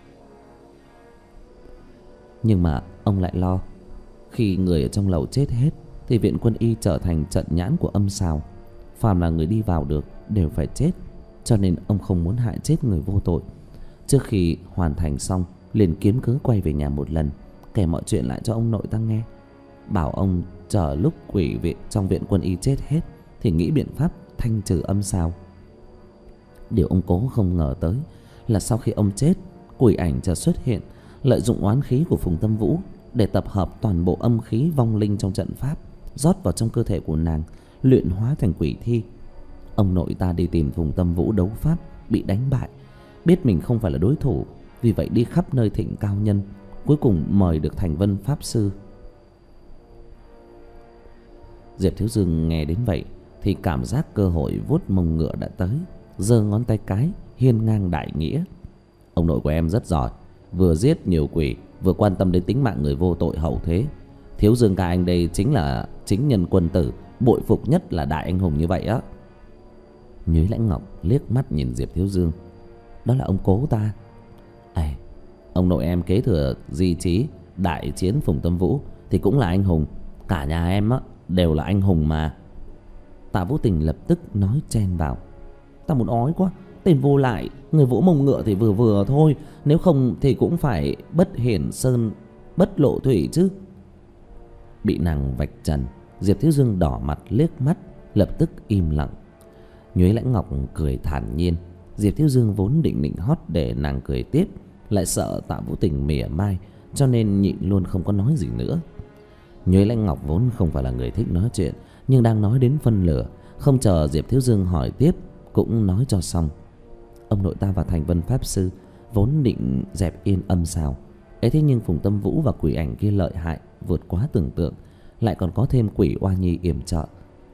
Nhưng mà ông lại lo, khi người ở trong lầu chết hết thì viện quân y trở thành trận nhãn của âm sào, phàm là người đi vào được đều phải chết, cho nên ông không muốn hại chết người vô tội. Trước khi hoàn thành xong, liền kiếm cớ quay về nhà một lần, kể mọi chuyện lại cho ông nội ta nghe, bảo ông chờ lúc quỷ viện trong viện quân y chết hết thì nghĩ biện pháp thanh trừ âm sào. Điều ông cố không ngờ tới là sau khi ông chết, quỷ ảnh chợt xuất hiện, lợi dụng oán khí của Phùng Tâm Vũ để tập hợp toàn bộ âm khí vong linh trong trận pháp, rót vào trong cơ thể của nàng, luyện hóa thành quỷ thi. Ông nội ta đi tìm Phùng Tâm Vũ đấu pháp, bị đánh bại, biết mình không phải là đối thủ, vì vậy đi khắp nơi thỉnh cao nhân, cuối cùng mời được Thành Vân pháp sư. Diệp Thiếu Dương nghe đến vậy thì cảm giác cơ hội vuốt mông ngựa đã tới, giơ ngón tay cái hiên ngang đại nghĩa: Ông nội của em rất giỏi, vừa giết nhiều quỷ, vừa quan tâm đến tính mạng người vô tội hậu thế. Thiếu Dương ca anh đây chính là chính nhân quân tử, bội phục nhất là đại anh hùng như vậy á. Nhuế Lãnh Ngọc liếc mắt nhìn Diệp Thiếu Dương: Đó là ông cố ta. Ê, ông nội em kế thừa di chí đại chiến Phùng Tâm Vũ thì cũng là anh hùng. Cả nhà em á đều là anh hùng mà. Tạ Vũ Tình lập tức nói chen vào: Ta muốn ói quá, tên vô lại, người vỗ mông ngựa thì vừa vừa thôi, nếu không thì cũng phải bất hiển sơn bất lộ thủy chứ. Bị nàng vạch trần, Diệp Thiếu Dương đỏ mặt liếc mắt, lập tức im lặng. Nhuế Lãnh Ngọc cười thản nhiên. Diệp Thiếu Dương vốn định định hót để nàng cười tiếp, lại sợ Tạ Vũ Tình mỉa mai, cho nên nhịn luôn không có nói gì nữa. Nhuế Lãnh Ngọc vốn không phải là người thích nói chuyện, nhưng đang nói đến phân lửa, không chờ Diệp Thiếu Dương hỏi tiếp cũng nói cho xong. Ông nội ta và Thành Vân pháp sư vốn định dẹp yên âm sào ấy, thế nhưng Phùng Tâm Vũ và quỷ ảnh kia lợi hại vượt quá tưởng tượng, lại còn có thêm quỷ oa nhi yểm trợ,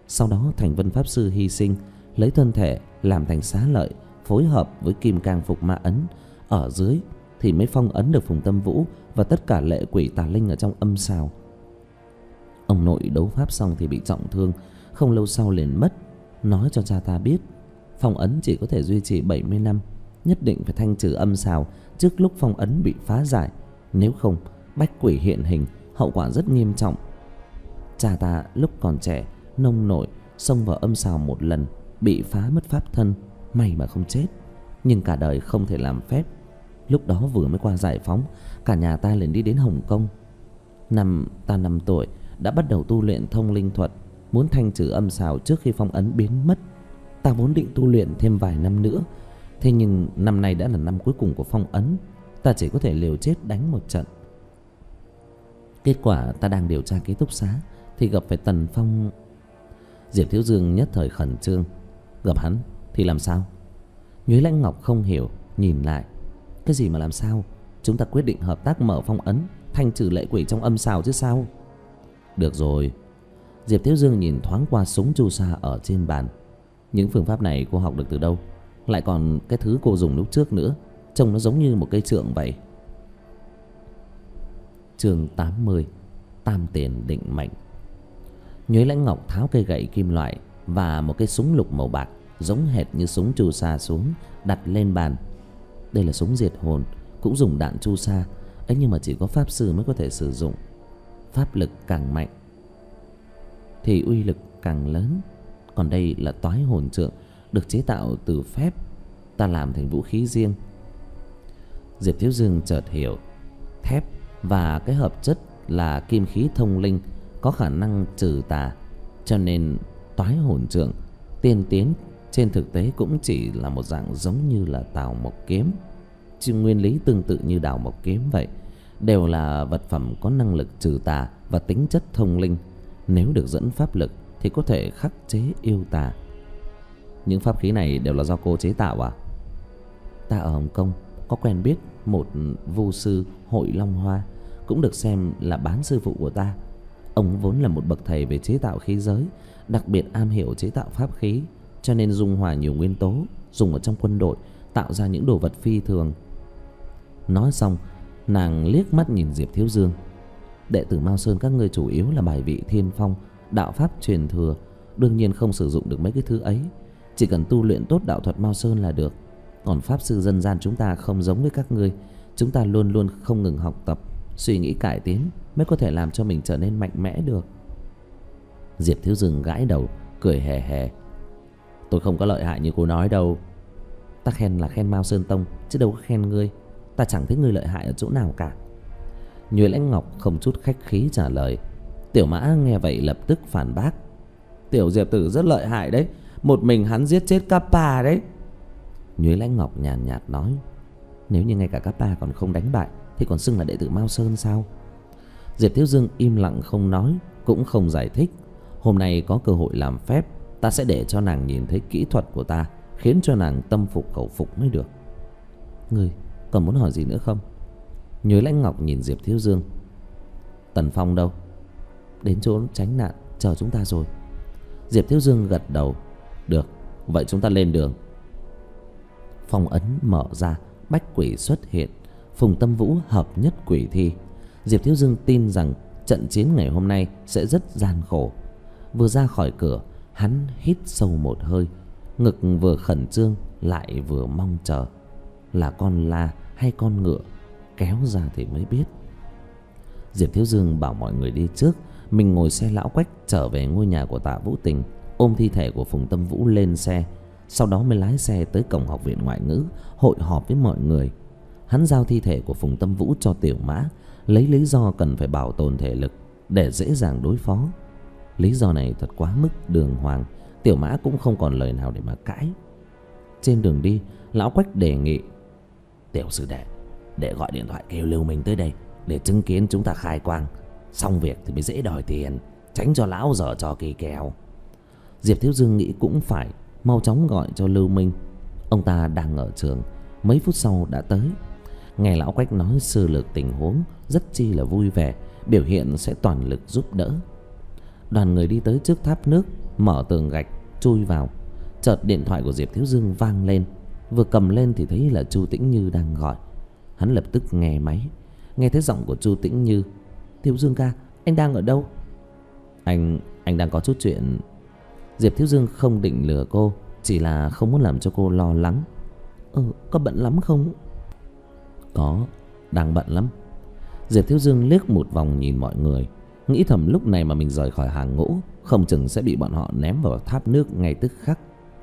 Sau đó Thành Vân Pháp Sư hy sinh, lấy thân thể làm thành xá lợi, phối hợp với kim cang phục ma ấn. Ở dưới thì mới phong ấn được Phùng Tâm Vũ và tất cả lệ quỷ tà linh ở trong âm sào. Ông nội đấu pháp xong thì bị trọng thương, không lâu sau liền mất. Nói cho cha ta biết phong ấn chỉ có thể duy trì bảy mươi năm, nhất định phải thanh trừ âm sào trước lúc phong ấn bị phá giải, nếu không bách quỷ hiện hình, hậu quả rất nghiêm trọng. Cha ta lúc còn trẻ nông nổi, xông vào âm sào một lần, bị phá mất pháp thân, may mà không chết, nhưng cả đời không thể làm phép. Lúc đó vừa mới qua giải phóng, cả nhà ta liền đi đến Hồng Kông. Năm ta năm tuổi đã bắt đầu tu luyện thông linh thuật, muốn thanh trừ âm sào trước khi phong ấn biến mất. Ta vốn định tu luyện thêm vài năm nữa, thế nhưng năm nay đã là năm cuối cùng của phong ấn, ta chỉ có thể liều chết đánh một trận. Kết quả ta đang điều tra ký túc xá thì gặp phải Tần Phong. Diệp Thiếu Dương nhất thời khẩn trương. Gặp hắn thì làm sao? Nhuế Lãnh Ngọc không hiểu, nhìn lại. Cái gì mà làm sao? Chúng ta quyết định hợp tác mở phong ấn, thanh trừ lệ quỷ trong âm sào chứ sao? Được rồi. Diệp Thiếu Dương nhìn thoáng qua súng chu sa ở trên bàn. Những phương pháp này cô học được từ đâu? Lại còn cái thứ cô dùng lúc trước nữa, trông nó giống như một cây trượng vậy. Chương tám mươi, Tam Tiền Định Mệnh. Nhuế Lãnh Ngọc tháo cây gậy kim loại và một cây súng lục màu bạc giống hệt như súng chu sa xuống, đặt lên bàn. Đây là súng diệt hồn, cũng dùng đạn chu sa ấy, nhưng mà chỉ có pháp sư mới có thể sử dụng. Pháp lực càng mạnh thì uy lực càng lớn. Còn đây là toái hồn trượng, được chế tạo từ phép, ta làm thành vũ khí riêng. Diệp Thiếu Dương chợt hiểu, thép và cái hợp chất là kim khí thông linh, có khả năng trừ tà, cho nên toái hồn trượng tiên tiến trên thực tế cũng chỉ là một dạng giống như là tào mộc kiếm, chứ nguyên lý tương tự như đào mộc kiếm vậy, đều là vật phẩm có năng lực trừ tà và tính chất thông linh. Nếu được dẫn pháp lực thì có thể khắc chế yêu tà. Những pháp khí này đều là do cô chế tạo à? Ta ở Hồng Kông có quen biết một vu sư Hội Long Hoa, cũng được xem là bán sư phụ của ta. Ông vốn là một bậc thầy về chế tạo khí giới, đặc biệt am hiểu chế tạo pháp khí, cho nên dung hòa nhiều nguyên tố dùng ở trong quân đội, tạo ra những đồ vật phi thường. Nói xong, nàng liếc mắt nhìn Diệp Thiếu Dương. Đệ tử Mao Sơn các ngươi chủ yếu là bài vị thiên phong, đạo pháp truyền thừa, đương nhiên không sử dụng được mấy cái thứ ấy. Chỉ cần tu luyện tốt đạo thuật Mao Sơn là được. Còn pháp sư dân gian chúng ta không giống với các ngươi, chúng ta luôn luôn không ngừng học tập, suy nghĩ cải tiến mới có thể làm cho mình trở nên mạnh mẽ được. Diệp Thiếu Dương gãi đầu, cười hề hề. Tôi không có lợi hại như cô nói đâu. Ta khen là khen Mao Sơn Tông, chứ đâu có khen ngươi. Ta chẳng thấy ngươi lợi hại ở chỗ nào cả. Nhuế Lãnh Ngọc không chút khách khí trả lời. Tiểu Mã nghe vậy lập tức phản bác. Tiểu Diệp tử rất lợi hại đấy, một mình hắn giết chết Kappa đấy. Nhuế Lãnh Ngọc nhàn nhạt, nhạt nói. Nếu như ngay cả Kappa còn không đánh bại thì còn xưng là đệ tử Mao Sơn sao? Diệp Thiếu Dương im lặng không nói, cũng không giải thích. Hôm nay có cơ hội làm phép, ta sẽ để cho nàng nhìn thấy kỹ thuật của ta, khiến cho nàng tâm phục khẩu phục mới được. Ngươi còn muốn hỏi gì nữa không? Nhuế Lãnh Ngọc nhìn Diệp Thiếu Dương. Tần Phong đâu? Đến chỗ tránh nạn chờ chúng ta rồi. Diệp Thiếu Dương gật đầu. Được, vậy chúng ta lên đường. Phong ấn mở ra, bách quỷ xuất hiện, Phùng Tâm Vũ hợp nhất quỷ thi. Diệp Thiếu Dương tin rằng trận chiến ngày hôm nay sẽ rất gian khổ. Vừa ra khỏi cửa, hắn hít sâu một hơi, ngực vừa khẩn trương lại vừa mong chờ. Là con la hay con ngựa, kéo ra thì mới biết. Diệp Thiếu Dương bảo mọi người đi trước, mình ngồi xe Lão Quách trở về ngôi nhà của Tạ Vũ Tình, ôm thi thể của Phùng Tâm Vũ lên xe. Sau đó mới lái xe tới cổng học viện ngoại ngữ, hội họp với mọi người. Hắn giao thi thể của Phùng Tâm Vũ cho Tiểu Mã, lấy lý do cần phải bảo tồn thể lực để dễ dàng đối phó. Lý do này thật quá mức đường hoàng, Tiểu Mã cũng không còn lời nào để mà cãi. Trên đường đi, Lão Quách đề nghị. Tiểu sư đệ, để gọi điện thoại kêu Lưu Minh tới đây để chứng kiến chúng ta khai quang. Xong việc thì mới dễ đòi tiền, tránh cho lão dở trò kỳ kèo. Diệp Thiếu Dương nghĩ cũng phải, mau chóng gọi cho Lưu Minh. Ông ta đang ở trường, mấy phút sau đã tới. Nghe Lão Quách nói sơ lược tình huống, rất chi là vui vẻ, biểu hiện sẽ toàn lực giúp đỡ. Đoàn người đi tới trước tháp nước. mở tường gạch chui vào. Chợt điện thoại của Diệp Thiếu Dương vang lên. Vừa cầm lên thì thấy là Chu Tĩnh Như đang gọi. Hắn lập tức nghe máy. Nghe thấy giọng của Chu Tĩnh Như. Thiếu Dương ca, anh đang ở đâu? Anh, anh đang có chút chuyện. Diệp Thiếu Dương không định lừa cô, chỉ là không muốn làm cho cô lo lắng. Ừ, có bận lắm không? Có, đang bận lắm. Diệp Thiếu Dương liếc một vòng nhìn mọi người, nghĩ thầm lúc này mà mình rời khỏi hàng ngũ, không chừng sẽ bị bọn họ ném vào tháp nước ngay tức khắc.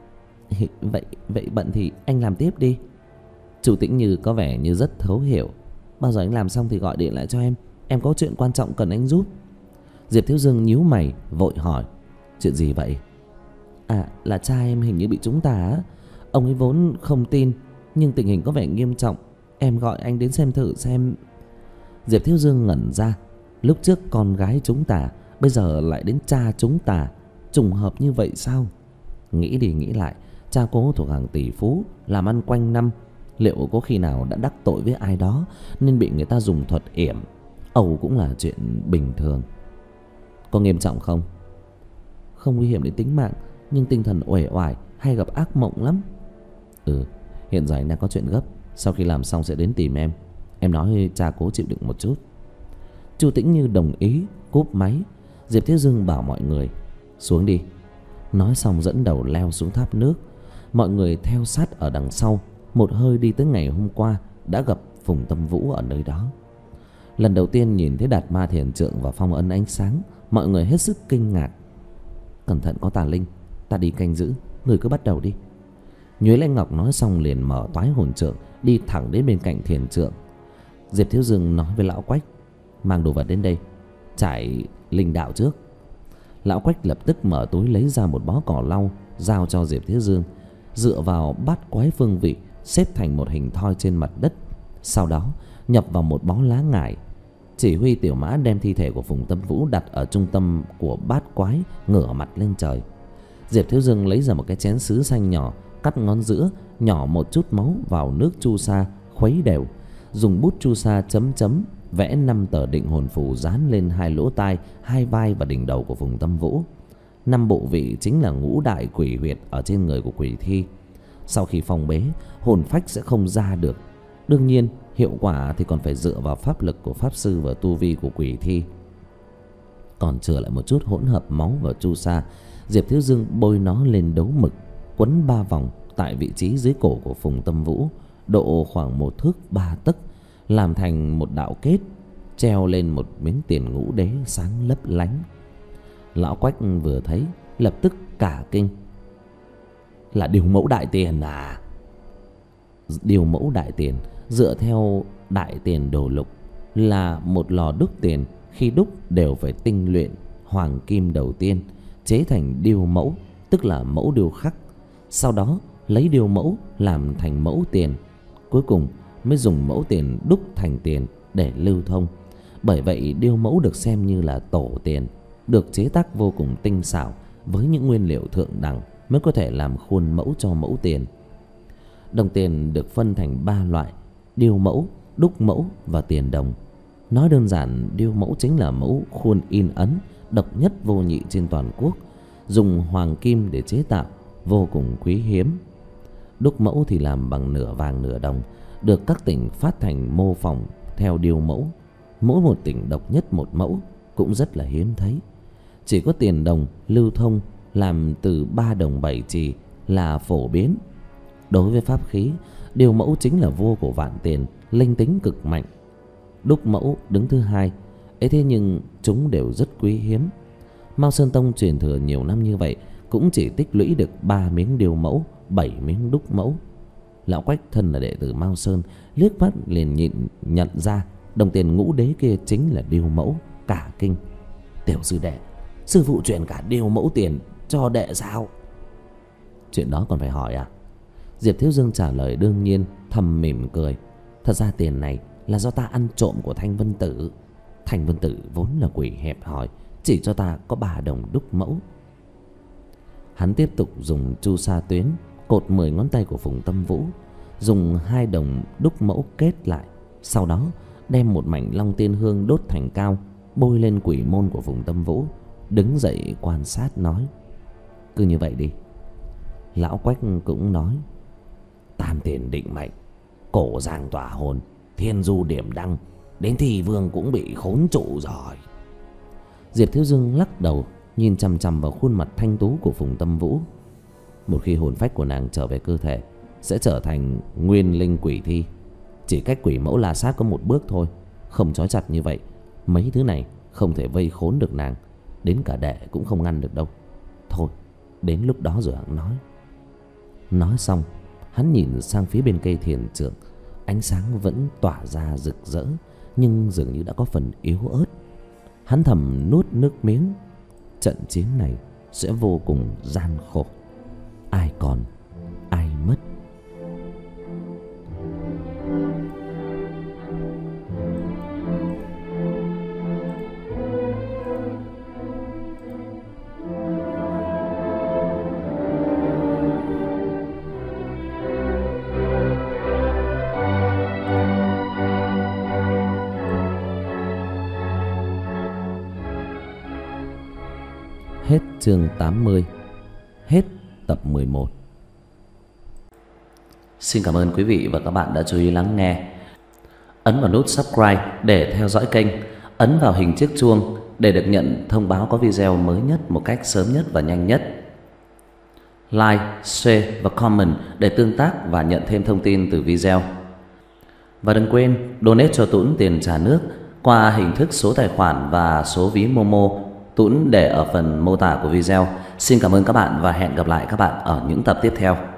Vậy, vậy bận thì anh làm tiếp đi. Chu Tĩnh Như có vẻ như rất thấu hiểu. Bao giờ anh làm xong thì gọi điện lại cho em, em có chuyện quan trọng cần anh giúp. Diệp Thiếu Dương nhíu mày vội hỏi. Chuyện gì vậy? À, là cha em hình như bị trúng tà á. Ông ấy vốn không tin, nhưng tình hình có vẻ nghiêm trọng. Em gọi anh đến xem thử xem. Diệp Thiếu Dương ngẩn ra. Lúc trước con gái trúng tà, bây giờ lại đến cha trúng tà. Trùng hợp như vậy sao? Nghĩ đi nghĩ lại, cha cố thuộc hàng tỷ phú, làm ăn quanh năm. Liệu có khi nào đã đắc tội với ai đó nên bị người ta dùng thuật yểm? Ẩu cũng là chuyện bình thường. Có nghiêm trọng không? Không nguy hiểm đến tính mạng, nhưng tinh thần uể oải, hay gặp ác mộng lắm. Ừ, hiện giờ anh đang có chuyện gấp, sau khi làm xong sẽ đến tìm em. Em nói cha cố chịu đựng một chút. Chu Tĩnh Như đồng ý, cúp máy. Diệp Thiếu Dương bảo mọi người xuống đi. Nói xong dẫn đầu leo xuống tháp nước. Mọi người theo sát ở đằng sau, một hơi đi tới ngày hôm qua đã gặp Phùng Tâm Vũ ở nơi đó. Lần đầu tiên nhìn thấy Đạt Ma Thiền Trượng và Phong Ân Ánh Sáng, mọi người hết sức kinh ngạc. Cẩn thận có tà linh, ta đi canh giữ, người cứ bắt đầu đi. Nhuế Lãnh Ngọc nói xong liền mở toái hồn trượng đi thẳng đến bên cạnh Thiền Trượng. Diệp Thiếu Dương nói với Lão Quách, mang đồ vật đến đây, trải linh đạo trước. Lão Quách lập tức mở túi lấy ra một bó cỏ lau, giao cho Diệp Thiếu Dương, dựa vào bát quái phương vị xếp thành một hình thoi trên mặt đất. Sau đó nhập vào một bó lá ngải. Chỉ huy tiểu mã đem thi thể của Phùng Tâm Vũ đặt ở trung tâm của bát quái, ngửa mặt lên trời. Diệp Thiếu Dương lấy ra một cái chén sứ xanh nhỏ, cắt ngón giữa, nhỏ một chút máu vào nước chu sa, khuấy đều, dùng bút chu sa chấm chấm vẽ năm tờ định hồn phù dán lên hai lỗ tai, hai vai và đỉnh đầu của Phùng Tâm Vũ. Năm bộ vị chính là ngũ đại quỷ huyệt ở trên người của quỷ thi. Sau khi phong bế, hồn phách sẽ không ra được. Đương nhiên, hiệu quả thì còn phải dựa vào pháp lực của pháp sư và tu vi của quỷ thi. Còn chừa lại một chút hỗn hợp máu và chu sa, Diệp Thiếu Dương bôi nó lên đấu mực, quấn ba vòng tại vị trí dưới cổ của Phùng Tâm Vũ, độ khoảng một thước ba tấc, làm thành một đạo kết, treo lên một miếng tiền ngũ đế sáng lấp lánh. Lão Quách vừa thấy lập tức cả kinh. Là điều mẫu đại tiền à? Điều mẫu đại tiền dựa theo đại tiền đồ lục là một lò đúc tiền, khi đúc đều phải tinh luyện hoàng kim đầu tiên, chế thành điêu mẫu, tức là mẫu điêu khắc. Sau đó lấy điêu mẫu làm thành mẫu tiền, cuối cùng mới dùng mẫu tiền đúc thành tiền để lưu thông. Bởi vậy điêu mẫu được xem như là tổ tiền, được chế tác vô cùng tinh xảo với những nguyên liệu thượng đẳng mới có thể làm khuôn mẫu cho mẫu tiền. Đồng tiền được phân thành ba loại: điêu mẫu, đúc mẫu và tiền đồng. Nói đơn giản, điêu mẫu chính là mẫu khuôn in ấn độc nhất vô nhị trên toàn quốc, dùng hoàng kim để chế tạo, vô cùng quý hiếm. Đúc mẫu thì làm bằng nửa vàng nửa đồng, được các tỉnh phát thành mô phỏng theo điêu mẫu. Mỗi một tỉnh độc nhất một mẫu, cũng rất là hiếm thấy. Chỉ có tiền đồng lưu thông làm từ ba đồng bảy trì là phổ biến. Đối với pháp khí, điêu mẫu chính là vua của vạn tiền, linh tính cực mạnh. Đúc mẫu đứng thứ hai. Ấy thế nhưng chúng đều rất quý hiếm. Mao Sơn Tông truyền thừa nhiều năm như vậy cũng chỉ tích lũy được ba miếng điêu mẫu, bảy miếng đúc mẫu. Lão Quách thân là đệ tử Mao Sơn, liếc mắt liền nhịn nhận ra đồng tiền ngũ đế kia chính là điêu mẫu, cả kinh. Tiểu sư đệ, sư phụ truyền cả điêu mẫu tiền cho đệ sao? Chuyện đó còn phải hỏi à? Diệp Thiếu Dương trả lời đương nhiên, thầm mỉm cười. Thật ra tiền này là do ta ăn trộm của Thanh Vân Tử. Thanh Vân Tử vốn là quỷ hẹp hòi, chỉ cho ta có ba đồng đúc mẫu. Hắn tiếp tục dùng chu sa tuyến cột mười ngón tay của Phùng Tâm Vũ, dùng hai đồng đúc mẫu kết lại. Sau đó đem một mảnh long tiên hương đốt thành cao, bôi lên quỷ môn của Phùng Tâm Vũ, đứng dậy quan sát nói: cứ như vậy đi. Lão Quách cũng nói: Tam tiền định mệnh, cổ giang tỏa hồn, thiên du điểm đăng, đến thì vương cũng bị khốn trụ rồi. Diệp Thiếu Dương lắc đầu, nhìn chằm chằm vào khuôn mặt thanh tú của Phùng Tâm Vũ. Một khi hồn phách của nàng trở về cơ thể, sẽ trở thành nguyên linh quỷ thi. Chỉ cách quỷ mẫu La Sát có một bước thôi. Không trói chặt như vậy, mấy thứ này không thể vây khốn được nàng. Đến cả đệ cũng không ngăn được đâu. Thôi, đến lúc đó rồi hẵng nói. Nói xong, hắn nhìn sang phía bên cây thiền trượng. Ánh sáng vẫn tỏa ra rực rỡ, nhưng dường như đã có phần yếu ớt. Hắn thầm nuốt nước miếng. Trận chiến này sẽ vô cùng gian khổ. Ai còn, ai mất. Hết chương tám mươi. Hết tập mười một. Xin cảm ơn quý vị và các bạn đã chú ý lắng nghe. Ấn vào nút subscribe để theo dõi kênh. Ấn vào hình chiếc chuông để được nhận thông báo có video mới nhất một cách sớm nhất và nhanh nhất. Like, share và comment để tương tác và nhận thêm thông tin từ video. Và đừng quên donate cho Tuấn tiền trà nước qua hình thức số tài khoản và số ví Momo Tuấn để ở phần mô tả của video. Xin cảm ơn các bạn và hẹn gặp lại các bạn ở những tập tiếp theo.